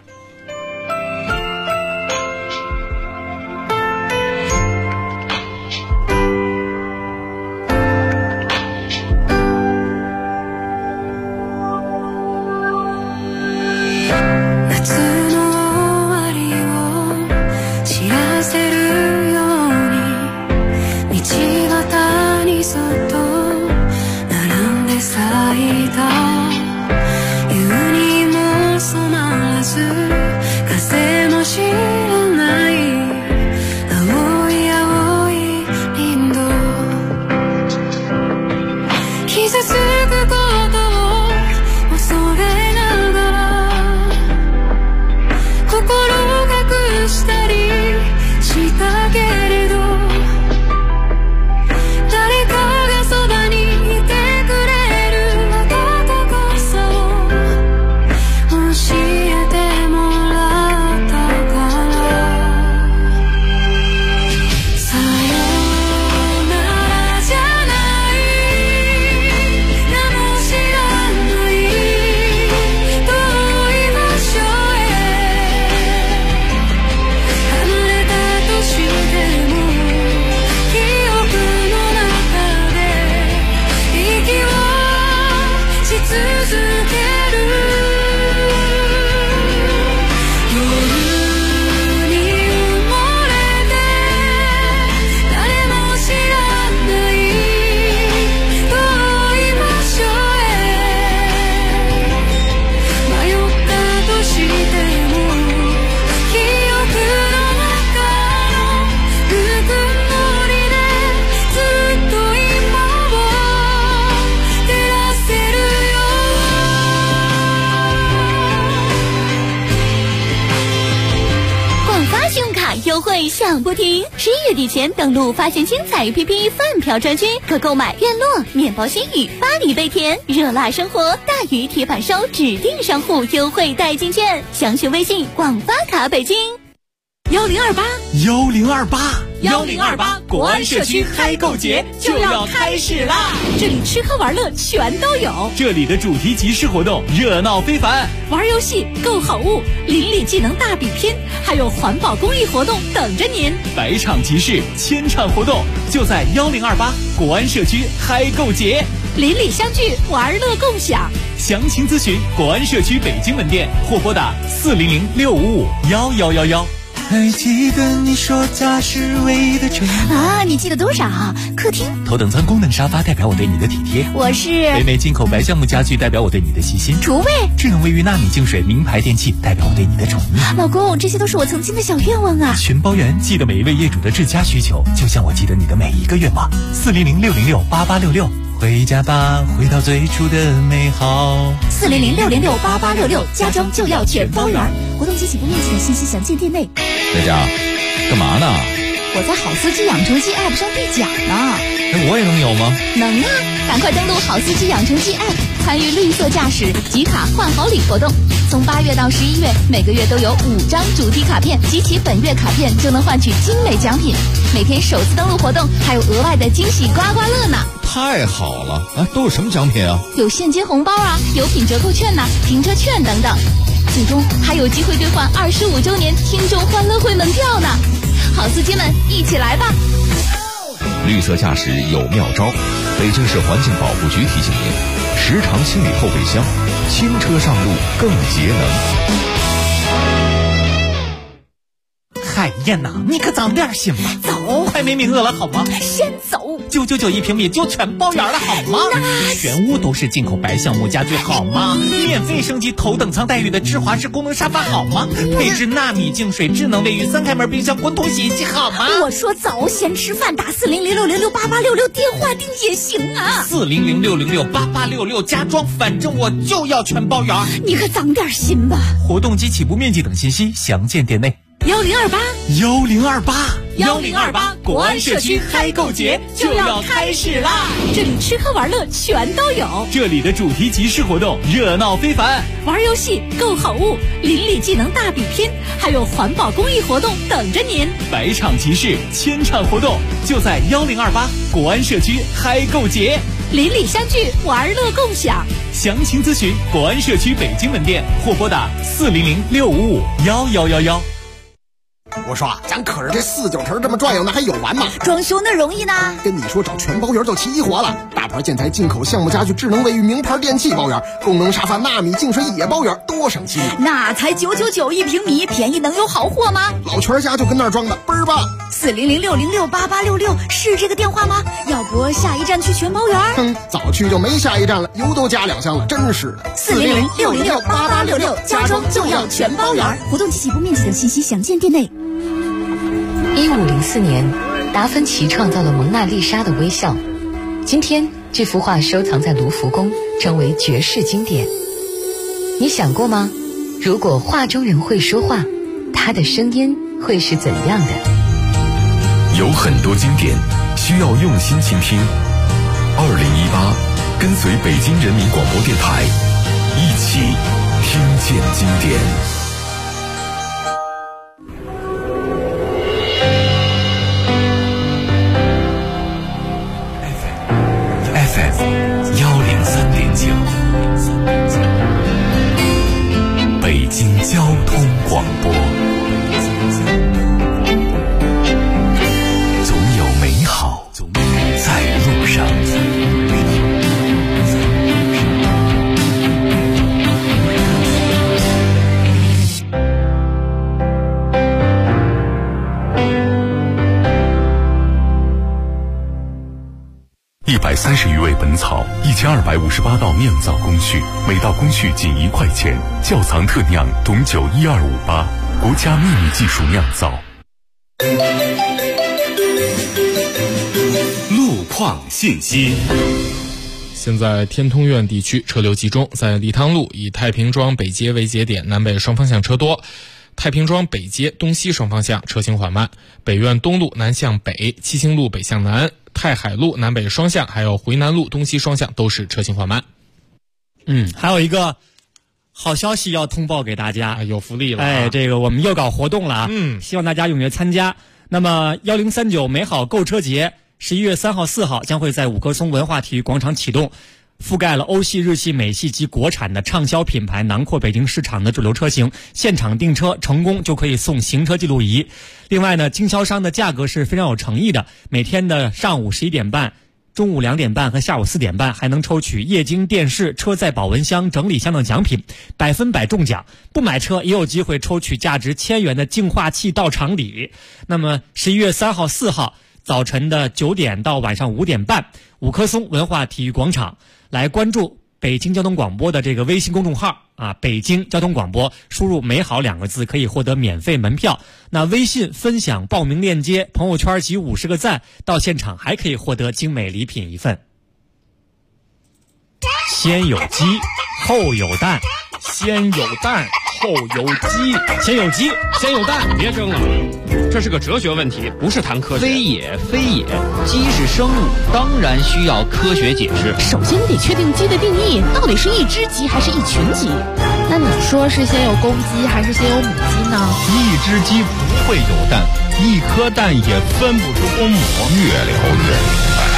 涨不停。11月底前登录发现精彩 APP 饭票专区，可购买院落、面包新语、巴黎贝甜、热辣生活、大鱼铁板烧指定商户优惠代金券，详询微信广发卡北京。 1028国安社区嗨购节就要开始啦！ 这里吃喝玩乐全都有， 这里的主题集市活动热闹非凡， 玩游戏、购好物、邻里技能大比拼，还有环保公益活动等着您。 百场集市，千场活动，就在1028国安社区嗨购节， 邻里相聚，玩乐共享。 详情咨询国安社区北京门店或拨打400-655-1111。 还记得你说家是唯一的城啊？你记得多少？客厅头等舱功能沙发代表我对你的体贴， 我是北美进口白橡木家具代表我对你的细心， 厨卫智能卫浴纳米净水名牌电器代表我对你的宠溺。 老公，这些都是我曾经的小愿望啊！ 全包圆，记得每一位业主的至佳需求，就像我记得你的每一个愿望。400-606-8866，回家吧，回到最初的美好。 400-606-8866，家装就要全包圆。活动及起步面积的信息详见店内。 佳佳，干嘛呢？ 我在好司机养成记 App 上兑奖呢。 那我也能有吗？ 能啊！赶快登录好司机养成记 App， 参与绿色驾驶集卡换好礼活动。从8月到11月，每个月都有5张主题卡片，集齐本月卡片就能换取精美奖品。每天首次登录活动还有额外的惊喜刮刮乐呢！ 太好了！啊，都有什么奖品啊？ 有现金红包啊，有品折扣券呐，停车券等等。最终还有机会兑换25周年听众欢乐会门票呢！好司机们，一起来吧！ 绿色驾驶有妙招，北京市环境保护局提醒您：时常清理后备箱，轻车上路更节能。 海燕呐，你可长点心吧！ 走， 快没名额了好吗？ 先走 ，999一平米就全包圆了好吗？全屋都是进口白橡木家具好吗？免费升级头等舱待遇的智华式功能沙发好吗？配置纳米净水、智能卫浴、3开门冰箱、滚筒洗衣机好吗？ 我说走，先吃饭，打400-606-8866电话订也行啊。 400-606-8866家装，反正我就要全包圆。 你可长点心吧！ 活动及起步面积等信息详见店内。 1028 国安社区嗨购节就要开始啦！ 这里吃喝玩乐全都有， 这里的主题集市活动热闹非凡， 玩游戏、购好物、邻里技能大比拼，还有环保公益活动等着您。 百场集市，千场活动，就在1028国安社区嗨购节， 邻里相聚，玩乐共享。 详情咨询国安社区北京门店或拨打400-655-1111。 我说咱可是这4、9成这么转悠，那还有完吗？ 装修那容易呢？ 跟你说找全包圆就齐活了，大牌建材、进口橡木家具、智能卫浴、名牌电器包圆，功能沙发、纳米净水也包圆，多省心啊！ 那才999一平米，便宜能有好货吗？ 老全家就跟那儿装的倍儿棒。 400-606-8866是这个电话吗？要不下一站去全包圆？ 早去就没下一站了，油都加2箱了，真是的。 400-606-8866家装就要全包圆。活动及起步面积等信息详见店内。 1504年，达芬奇创造了蒙娜丽莎的微笑。今天，这幅画收藏在卢浮宫，成为绝世经典。你想过吗？如果画中人会说话，他的声音会是怎样的？ 有很多经典需要用心倾听。2018，跟随北京人民广播电台，一起听见经典。 北京交通广播，总有美好在路上。 130余味本草，1258道酿造工序，每道工序仅1块钱。窖藏特酿董酒12588，国家秘密技术酿造。 路况信息。 现在天通苑地区车流集中，在利汤路以太平庄北街为节点，南北双方向车多。 太平庄北街东西双方向车行缓慢，北苑东路南向北，七星路北向南，太海路南北双向，还有回南路东西双向都是车行缓慢。 还有一个好消息要通报给大家， 有福利了。 这个我们又搞活动了啊，希望大家踊跃参加。那么1039美好购车节11月3号、4号将会在五棵松文化体育广场启动，覆盖了欧系、日系、美系及国产的畅销品牌，囊括北京市场的主流车型。现场订车成功就可以送行车记录仪。另外呢，经销商的价格是非常有诚意的，每天的上午11点半、中午2点半和下午4点半还能抽取液晶电视、车载保温箱、整理箱等奖品，100%中奖。不买车也有机会抽取价值1000元的净化器到场礼。那么11月3号、4号早晨的9点到晚上5点半，五棵松文化体育广场，来关注北京交通广播的这个微信公众号啊，北京交通广播，输入美好2个字可以获得免费门票。那微信分享报名链接，朋友圈集50个赞，到现场还可以获得精美礼品1份。先有鸡后有蛋， 先有蛋后有鸡， 先有鸡先有蛋， 别争了，这是个哲学问题，不是谈科学。 非也非也，鸡是生物，当然需要科学解释。 首先你得确定鸡的定义，到底是一只鸡还是一群鸡？那你说是先有公鸡还是先有母鸡呢？ 一只鸡不会有蛋，一颗蛋也分不出公母。 越聊越明白。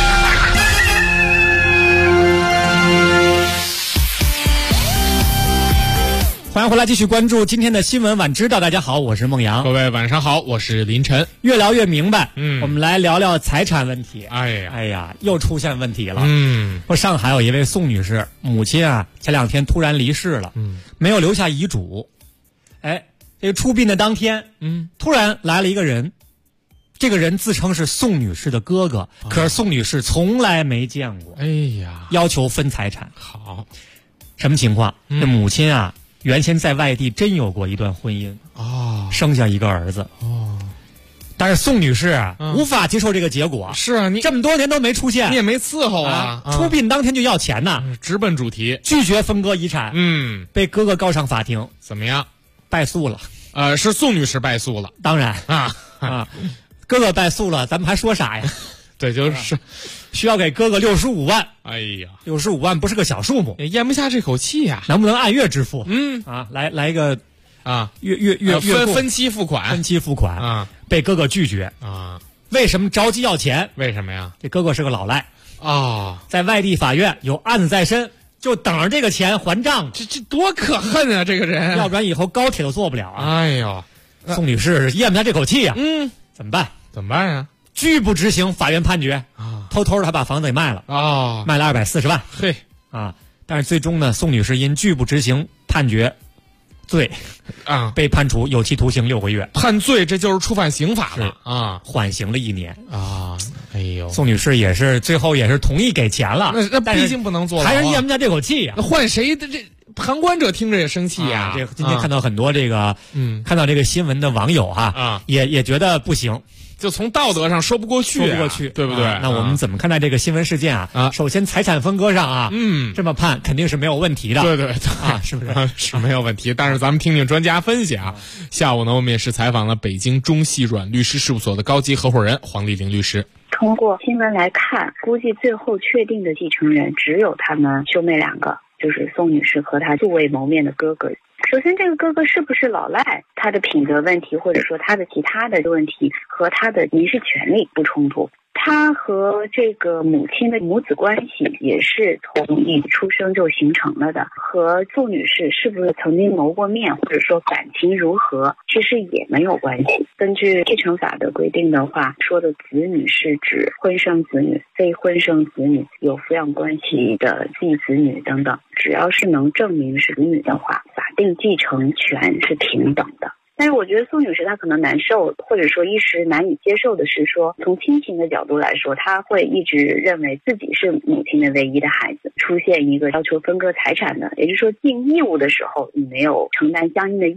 欢迎回来，继续关注今天的新闻晚知道。大家好，我是孟阳。 各位晚上好，我是林晨。 越聊越明白，我们来聊聊财产问题。 哎呀， 又出现问题了。说上海有一位宋女士，母亲啊前2天突然离世了，没有留下遗嘱。这个出殡的当天，突然来了一个人，这个人自称是宋女士的哥哥，可是宋女士从来没见过。要求分财产。 好， 什么情况？这母亲啊原先在外地真有过一段婚姻，生下一个儿子，但是宋女士啊无法接受这个结果。 是啊，你这么多年都没出现， 你也没伺候啊， 出殡当天就要钱呐， 直奔主题， 拒绝分割遗产，被哥哥告上法庭。 怎么样？ 败诉了。 是宋女士败诉了， 当然哥哥败诉了，咱们还说啥呀？ 对，就是需要给哥哥65万。 哎呀 ，65万不是个小数目， 咽不下这口气呀。 能不能按月支付？来一个月分期付款， 分期付款啊，被哥哥拒绝啊。为什么着急要钱？ 为什么呀？ 这哥哥是个老赖啊，在外地法院有案子在身，就等着这个钱还账。 这多可恨啊！这个人， 要不然以后高铁都坐不了啊！ 哎呦， 宋女士咽不下这口气呀。怎么办？ 怎么办呀？ 拒不执行法院判决啊，偷偷的他把房子给卖了啊，卖了240万。 嘿啊，但是最终呢，宋女士因拒不执行判决罪啊，被判处有期徒刑6个月。 判罪，这就是触犯刑法了啊， 缓刑了1年啊。哎呦， 宋女士也是最后也是同意给钱了， 那毕竟不能坐牢， 还是咽不下这口气呀。 那换谁的这？旁观者听着也生气呀。 这今天看到很多这个，看到这个新闻的网友也觉得不行。 就从道德上说不过去，对不对？ 那我们怎么看待这个新闻事件啊？首先，财产分割上这么判肯定是没有问题的。 对是不是？ 是没有问题。但是咱们听听专家分析啊。下午呢，我们也是采访了北京中细软律师事务所的高级合伙人黄丽玲律师。 通过新闻来看，估计最后确定的继承人只有他们兄妹2个，就是宋女士和她素未谋面的哥哥。首先，这个哥哥是不是老赖，他的品德问题或者说他的其他的问题和他的民事权利不冲突。他和这个母亲的母子关系也是从一出生就形成了的，和宋女士是不是曾经谋过面或者说感情如何其实也没有关系。根据继承法的规定的话，说的子女是指婚生子女、非婚生子女、有抚养关系的继子女等等，只要是能证明是子女的话，法定继承权是平等的。但是我觉得宋女士她可能难受，或者说一时难以接受的是说，从亲情的角度来说，她会一直认为自己是母亲的唯一的孩子，出现一个要求分割财产的，也就是说尽义务的时候你没有承担相应的义务，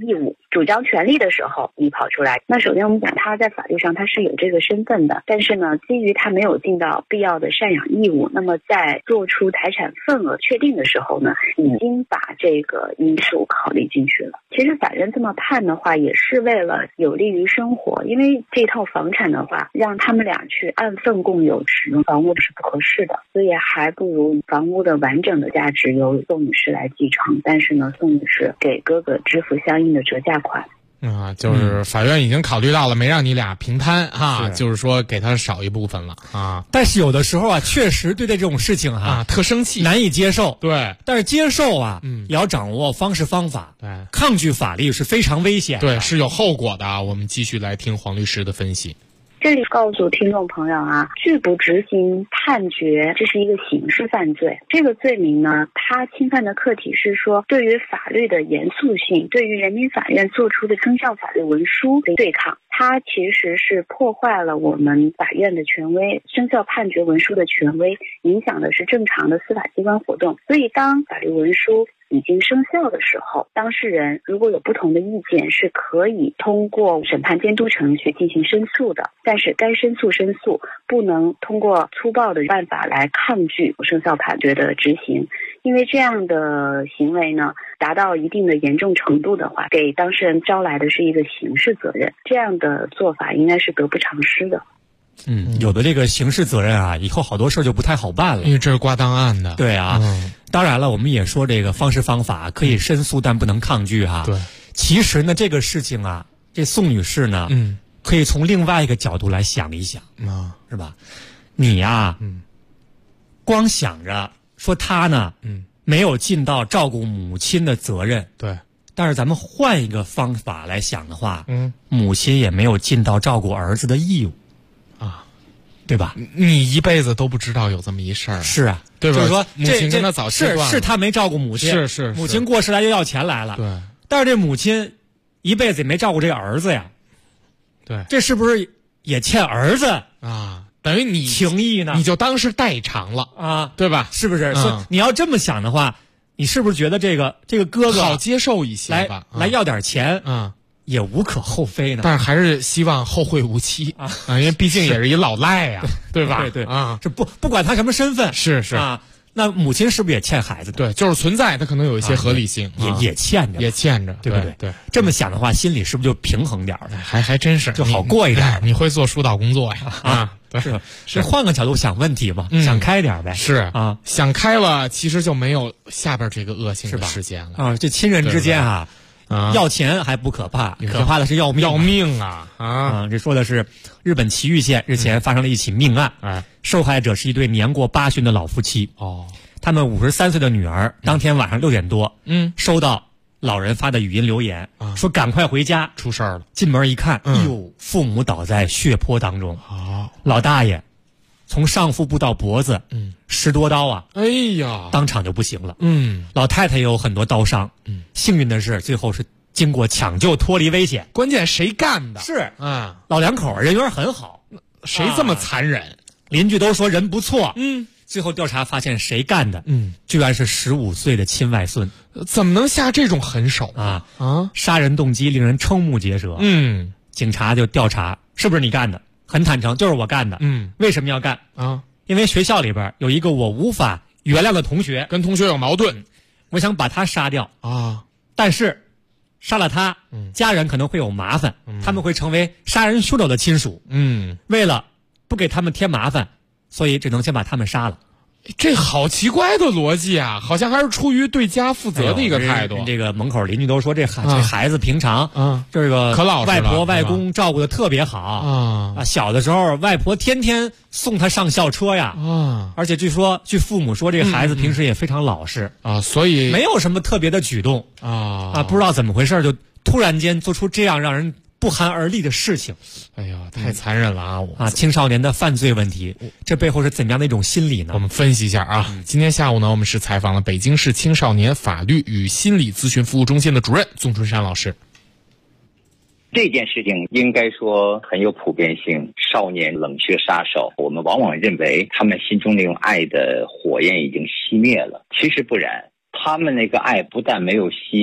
主张权利的时候，你跑出来。那首先我们讲他在法律上他是有这个身份的，但是呢，基于他没有尽到必要的赡养义务，那么在做出财产份额确定的时候呢，已经把这个因素考虑进去了。其实法院这么判的话，也是为了有利于生活，因为这套房产的话，让他们俩去按份共有使用房屋是不合适的，所以还不如房屋的完整的价值由宋女士来继承，但是呢，宋女士给哥哥支付相应的折价款。 就是法院已经考虑到了，没让你俩平摊哈，就是说给他少一部分了啊。 但是有的时候啊，确实对待这种事情特生气， 难以接受。 对， 但是接受也要掌握方式方法。 对， 抗拒法律是非常危险的， 对，是有后果的。我们继续来听黄律师的分析。 这里告诉听众朋友拒不执行判决，这是一个刑事犯罪。这个罪名呢，它侵犯的客体是说，对于法律的严肃性，对于人民法院做出的生效法律文书的对抗，它其实是破坏了我们法院的权威，生效判决文书的权威，影响的是正常的司法机关活动。所以当法律文书已经生效的时候，当事人如果有不同的意见，是可以通过审判监督程序进行申诉的。但是该申诉不能通过粗暴的办法来抗拒生效判决的执行，因为这样的行为呢，达到一定的严重程度的话，给当事人招来的是一个刑事责任，这样的做法应该是得不偿失的。 有的这个刑事责任以后好多事就不太好办了， 因为这是挂档案的。 对当然了，我们也说这个方式方法可以申诉，但不能抗拒对， 其实呢，这个事情这宋女士呢，可以从另外一个角度来想一想是吧？你光想着说他呢，没有尽到照顾母亲的责任， 对。 但是咱们换一个方法来想的话，母亲也没有尽到照顾儿子的义务。对吧？ 你一辈子都不知道有这么一事儿， 是啊， 对吧？ 就是说， 母亲跟他早切断了， 是他没照顾母亲， 是母亲过世来又要钱来了， 对。 但是这母亲一辈子也没照顾这个儿子呀， 对， 这是不是也欠儿子等于你情谊呢？ 你就当是代偿了对吧？ 是不是？所以你要这么想的话，你是不是觉得这个哥哥好接受一些吧？ 来要点钱也无可厚非呢， 但是还是希望后会无期因为毕竟也是一老赖呀，对吧？ 对这不管他什么身份， 是那母亲是不是也欠孩子的？ 对，就是存在，他可能有一些合理性， 也欠着， 对不对？ 对，这么想的话，心里是不是就平衡点了？ 还真是， 就好过一点。 你会做疏导工作呀？对， 是换个角度想问题嘛，想开点呗。 是想开了，其实就没有下边这个恶性的事件了这亲人之间要钱还不可怕，可怕的是要命这说的是日本崎玉县日前发生了一起命案，受害者是一对年过80的老夫妻。他们53岁的女儿当天晚上6点多，收到老人发的语音留言，说赶快回家， 出事儿了。 进门一看，父母倒在血泊当中，老大爷从上腹部到脖子10多刀哎呀， 当场就不行了。老太太也有很多刀伤，幸运的是最后是经过抢救脱离危险。 关键谁干的？ 是老两口人缘很好， 谁这么残忍？ 邻居都说人不错。最后调查发现谁干的？居然是15岁的亲外孙。 怎么能下这种狠手杀人动机令人瞠目结舌。警察就调查是不是你干的，很坦诚，就是我干的。为什么要干因为学校里边有一个我无法原谅的同学， 跟同学有矛盾， 我想把他杀掉但是杀了他，家人可能会有麻烦，他们会成为杀人凶手的亲属。为了不给他们添麻烦，所以只能先把他们杀了。 这好奇怪的逻辑啊，好像还是出于对家负责的一个态度。 这个门口邻居都说这孩子平常这个可老实了， 外婆外公照顾的特别好小的时候外婆天天送他上校车呀而且据父母说这个孩子平时也非常老实所以没有什么特别的举动不知道怎么回事就突然间做出这样让人不寒而栗的事情。 哎呀，太残忍了青少年的犯罪问题，这背后是怎样的一种心理呢？ 我们分析一下今天下午呢，我们是采访了北京市青少年法律与心理咨询服务中心的主任宗春山老师。 这件事情应该说很有普遍性，少年冷血杀手，我们往往认为他们心中那种爱的火焰已经熄灭了，其实不然，他们那个爱不但没有熄灭，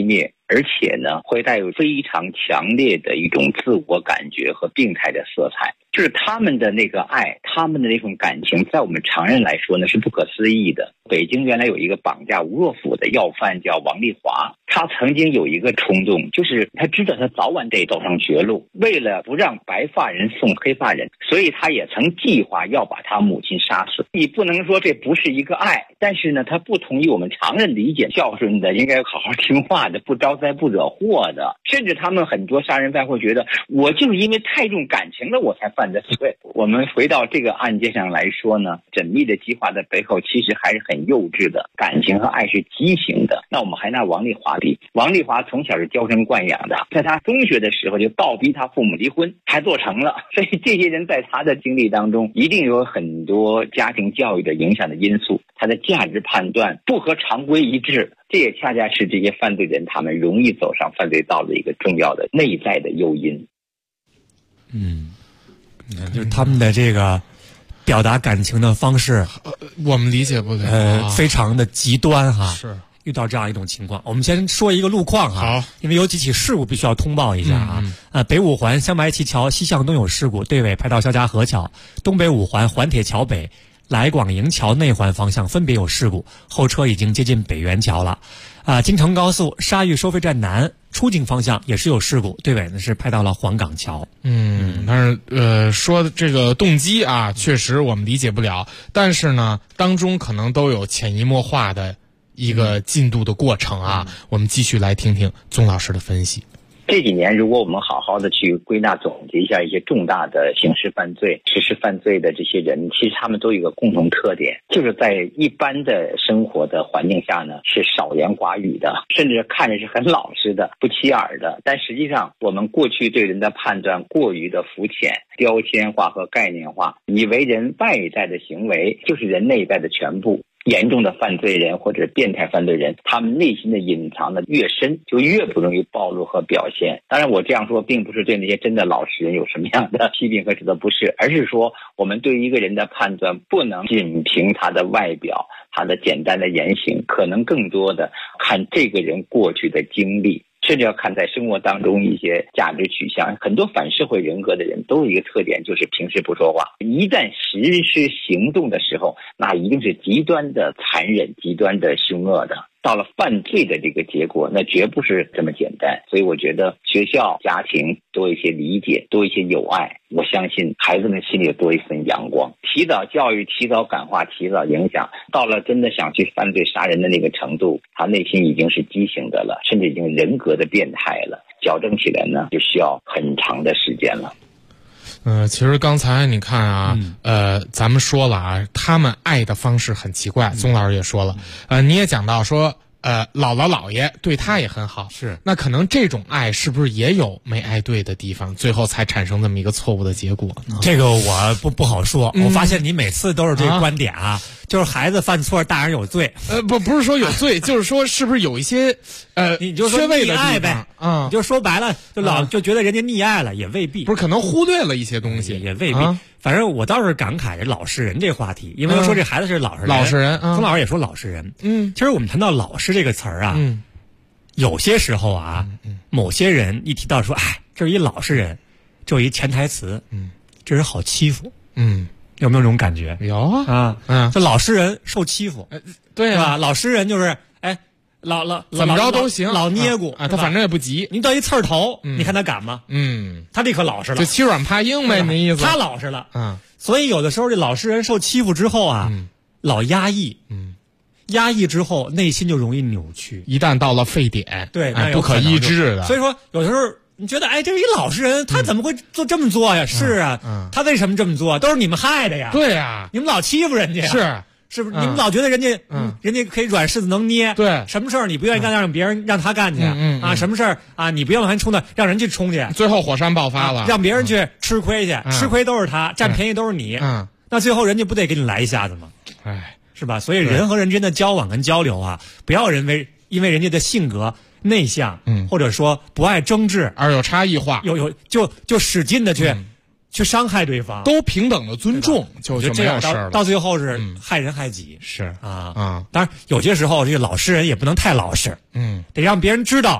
而且呢会带有非常强烈的一种自我感觉和病态的色彩。就是他们的那个爱，他们的那种感情，在我们常人来说呢是不可思议的。北京原来有一个绑架吴若甫的要犯叫王丽华，他曾经有一个冲动，就是他知道他早晚得走上绝路，为了不让白发人送黑发人，所以他也曾计划要把他母亲杀死。你不能说这不是一个爱，但是呢他不同于我们常人理解孝顺的，应该好好听话的，不招灾不惹祸的。甚至他们很多杀人犯会觉得，我就是因为太重感情了我才犯的罪。我们回到这个案件上来说呢，缜密的计划的背后其实还是很幼稚的，感情和爱是畸形的。那我们还拿王丽华比，王丽华从小是娇生惯养的，在他中学的时候就倒逼他父母离婚，还做成了。所以这些人在他的经历当中一定有很多家庭教育的影响的因素，他的价值判断不和常规一致，这也恰恰是这些犯罪人他们容易走上犯罪道路的一个重要的内在的诱因。 就是他们的这个表达感情的方式， 我们理解不了， 非常的极端哈。 是遇到这样一种情况，我们先说一个路况哈。 好， 因为有几起事故必须要通报一下啊。北五环香白旗桥西向东有事故，队尾派到肖家河桥；东北五环环铁桥北来广营桥内环方向分别有事故，后车已经接近北元桥了。京承高速沙峪收费站南出境方向也是有事故，队尾呢是派到了黄岗桥。 但是说这个动机啊，确实我们理解不了，但是呢，当中可能都有潜移默化的一个进度的过程啊。我们继续来听听宗老师的分析。 这几年如果我们好好的去归纳总结一下一些重大的刑事犯罪、实施犯罪的这些人，其实他们都有一个共同特点，就是在一般的生活的环境下呢是少言寡语的，甚至看着是很老实的、不起眼的，但实际上我们过去对人的判断过于的肤浅、标签化和概念化，以为人外在的行为就是人内在的全部。严重的犯罪人或者变态犯罪人，他们内心的隐藏的越深，就越不容易暴露和表现。当然我这样说并不是对那些真的老实人有什么样的批评和指责，不是，而是说我们对一个人的判断不能仅凭他的外表、他的简单的言行，可能更多的看这个人过去的经历，甚至要看在生活当中一些价值取向。很多反社会人格的人都有一个特点，就是平时不说话，一旦实施行动的时候，那一定是极端的残忍、极端的凶恶的。到了犯罪的这个结果，那绝不是这么简单。所以我觉得学校、家庭多一些理解，多一些友爱，我相信孩子们心里多一份阳光。提早教育、提早感化、提早影响，到了真的想去犯罪杀人的那个程度，他内心已经是畸形的了，甚至已经人格的变态了。矫正起来呢，就需要很长的时间了。 其实刚才你看啊，咱们说了啊，他们爱的方式很奇怪，宗老师也说了，你也讲到说，姥姥姥爷对他也很好， 是， 那可能这种爱是不是也有没爱对的地方，最后才产生这么一个错误的结果呢？ 这个我不好说，我发现你每次都是这个观点啊。就是孩子犯错，大人有罪。 不是说有罪，就是说是不是有一些你就说溺爱呗，你就说白了，就觉得人家溺爱了，也未必。 不是，可能忽略了一些东西， 也未必。反正我倒是感慨这老实人这话题，因为说这孩子是老实人，宗老师也说老实人。其实我们谈到老实这个词儿啊，有些时候啊，某些人一提到说，哎，这是一老实人，这有一潜台词，这人好欺负，有没有这种感觉？ 有啊， 这老实人受欺负， 对吧？老实人就是老怎么着都行， 老捏咕啊，他反正也不急。 你到一刺儿头，你看他敢吗？他立刻老实了， 就欺软怕硬呗，那意思。 他老实了，所以有的时候这老实人受欺负之后啊，老压抑，压抑之后内心就容易扭曲， 一旦到了沸点， 对， 不可抑制的。 所以说有的时候。你觉得这是一老实人，他怎么会这么做呀？是啊，他为什么这么做？都是你们害的呀！ 对呀， 你们老欺负人家呀，是不是？你们老觉得人家可以软柿子能捏， 对， 什么事儿你不愿意干，让别人让他干去啊？什么事儿啊？你不愿意往前冲的，让人去冲去， 最后火山爆发了， 让别人去吃亏去，吃亏都是他，占便宜都是你，那最后人家不得给你来一下子吗？是吧？所以人和人之间的交往跟交流啊，不要因为人家的性格内向，或者说不爱争执而有差异化， 就使劲的去伤害对方， 都平等的尊重，就没有事了。 到最后是害人害己， 是当然有些时候这个老实人也不能太老实，得让别人知道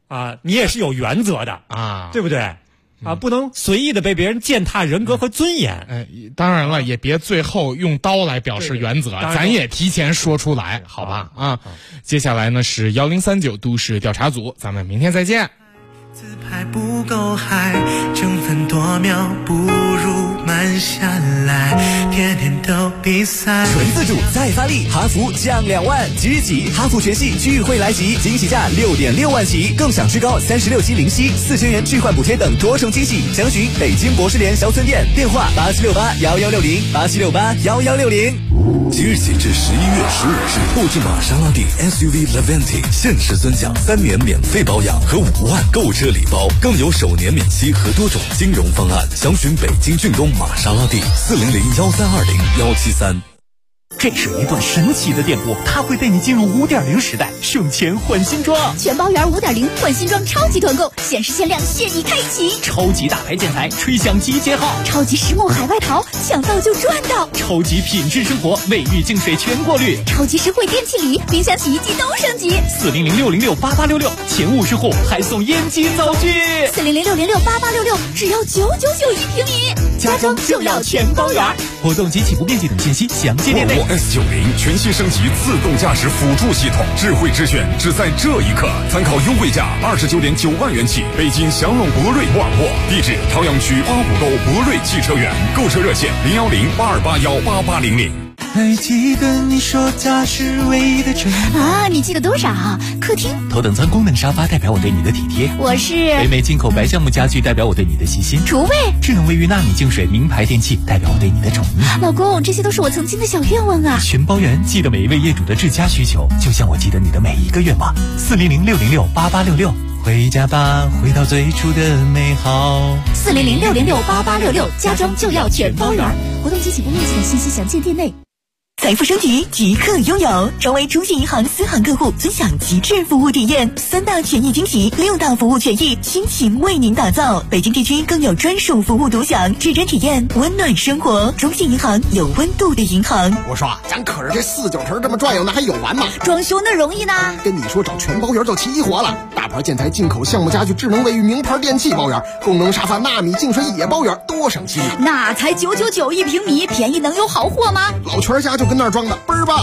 啊，你也是有原则的啊，对不对？啊，不能随意的被别人践踏人格和尊严。 当然了，也别最后用刀来表示原则，咱也提前说出来，好吧？啊，接下来呢是1039都市调查组，咱们明天再见。 自拍不够嗨，争分夺秒不如慢下来，天天都比赛。 纯自主再发力，哈弗降2万，即日起哈弗全系聚会来袭，惊喜价6.6万起，更享最高36期零息，4000元置换补贴等多重惊喜。详询北京博士联小村店，电话87681160，87681160。 即日起至11月15日，购置玛莎拉蒂 SUV Levante 限时尊享3年免费保养和5万购车礼包，更有首年免息和多种金融方案。详询北京骏东玛莎拉蒂4001320-173。 这是一段神奇的电波，它会带你进入5.0时代，省钱换新装。 全包圆5.0换新装超级团购，限时限量，现已开启。 超级大牌建材，吹响集结号。 超级实木海外淘，抢到就赚到。 超级品质生活，卫浴净水全过滤。 超级实惠电器礼，冰箱、洗衣机都升级。 400-606-8866，前50户还送烟机灶具。 400-606-8866，只要999一平米。家装就要全包圆。 活动及起步面积等信息详见店内。 沃尔沃 S90全新升级自动驾驶辅助系统，智慧之选只在这一刻。参考优惠价29.9万元起，北京祥龙博瑞沃尔沃，地址朝阳区8股沟博瑞汽车园，购车热线010-8281-8800。 还记得你说家是唯一的真啊？你记得多少？客厅头等舱功能沙发代表我对你的体贴， 我是北美进口白橡木家具代表我对你的细心， 厨卫智能卫浴纳米净水名牌电器代表我对你的宠溺。 老公，这些都是我曾经的小愿望啊！ 全包圆，记得每一位业主的至佳需求，就像我记得你的每一个愿望。400-606-8866，回家吧，回到最初的美好。 400-606-8866，家装就要全包圆。活动及起步面积的信息详见店内。财富升级即刻拥有，成为中信银行私行客户，尊享极致服务体验，3大权益惊喜，6大服务权益，倾情为您打造。北京地区更有专属服务独享，指针体验温暖生活。中信银行，有温度的银行。 我说咱可是这4-9城这么转悠，那还有完吗？ 装修那容易呢？ 跟你说找全包圆就齐活了，大牌建材、进口橡木家具、智能卫浴、名牌电器包圆，功能沙发、纳米净水也包圆，多省心。 那才999一平米，便宜能有好货吗？ 老全家就跟那儿装的，倍儿棒。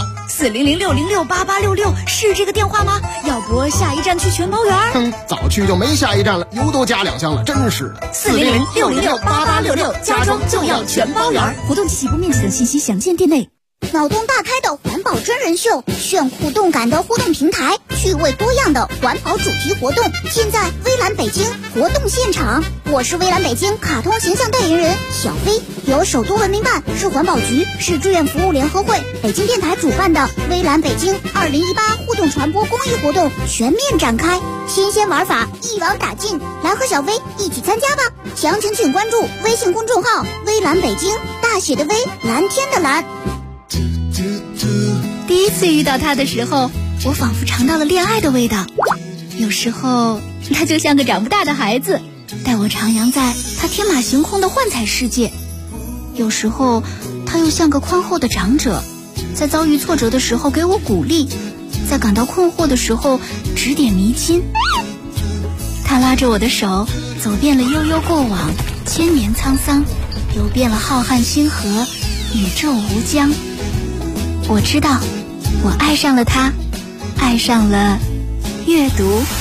400-606-8866是这个电话吗？要不下一站去全包圆？ 早去就没下一站了，油都加2箱了，真是的。 400-606-8866，家装就要全包圆。活动及起步面积等信息详见店内。 脑洞大开的环保真人秀，炫酷动感的互动平台，趣味多样的环保主题活动，现在微蓝北京活动现场。我是微蓝北京卡通形象代言人小飞，由首都文明办、市环保局、市志愿服务联合会、北京电台主办的微蓝北京2018互动传播公益活动全面展开，新鲜玩法一网打尽，来和小飞一起参加吧！详情请关注微信公众号微蓝北京，大写的微，蓝天的蓝。 第一次遇到他的时候，我仿佛尝到了恋爱的味道。有时候他就像个长不大的孩子，带我徜徉在他天马行空的幻彩世界。有时候他又像个宽厚的长者，在遭遇挫折的时候给我鼓励，在感到困惑的时候指点迷津。他拉着我的手，走遍了悠悠过往，千年沧桑，游遍了浩瀚星河，宇宙无疆。我知道，我爱上了他，爱上了阅读。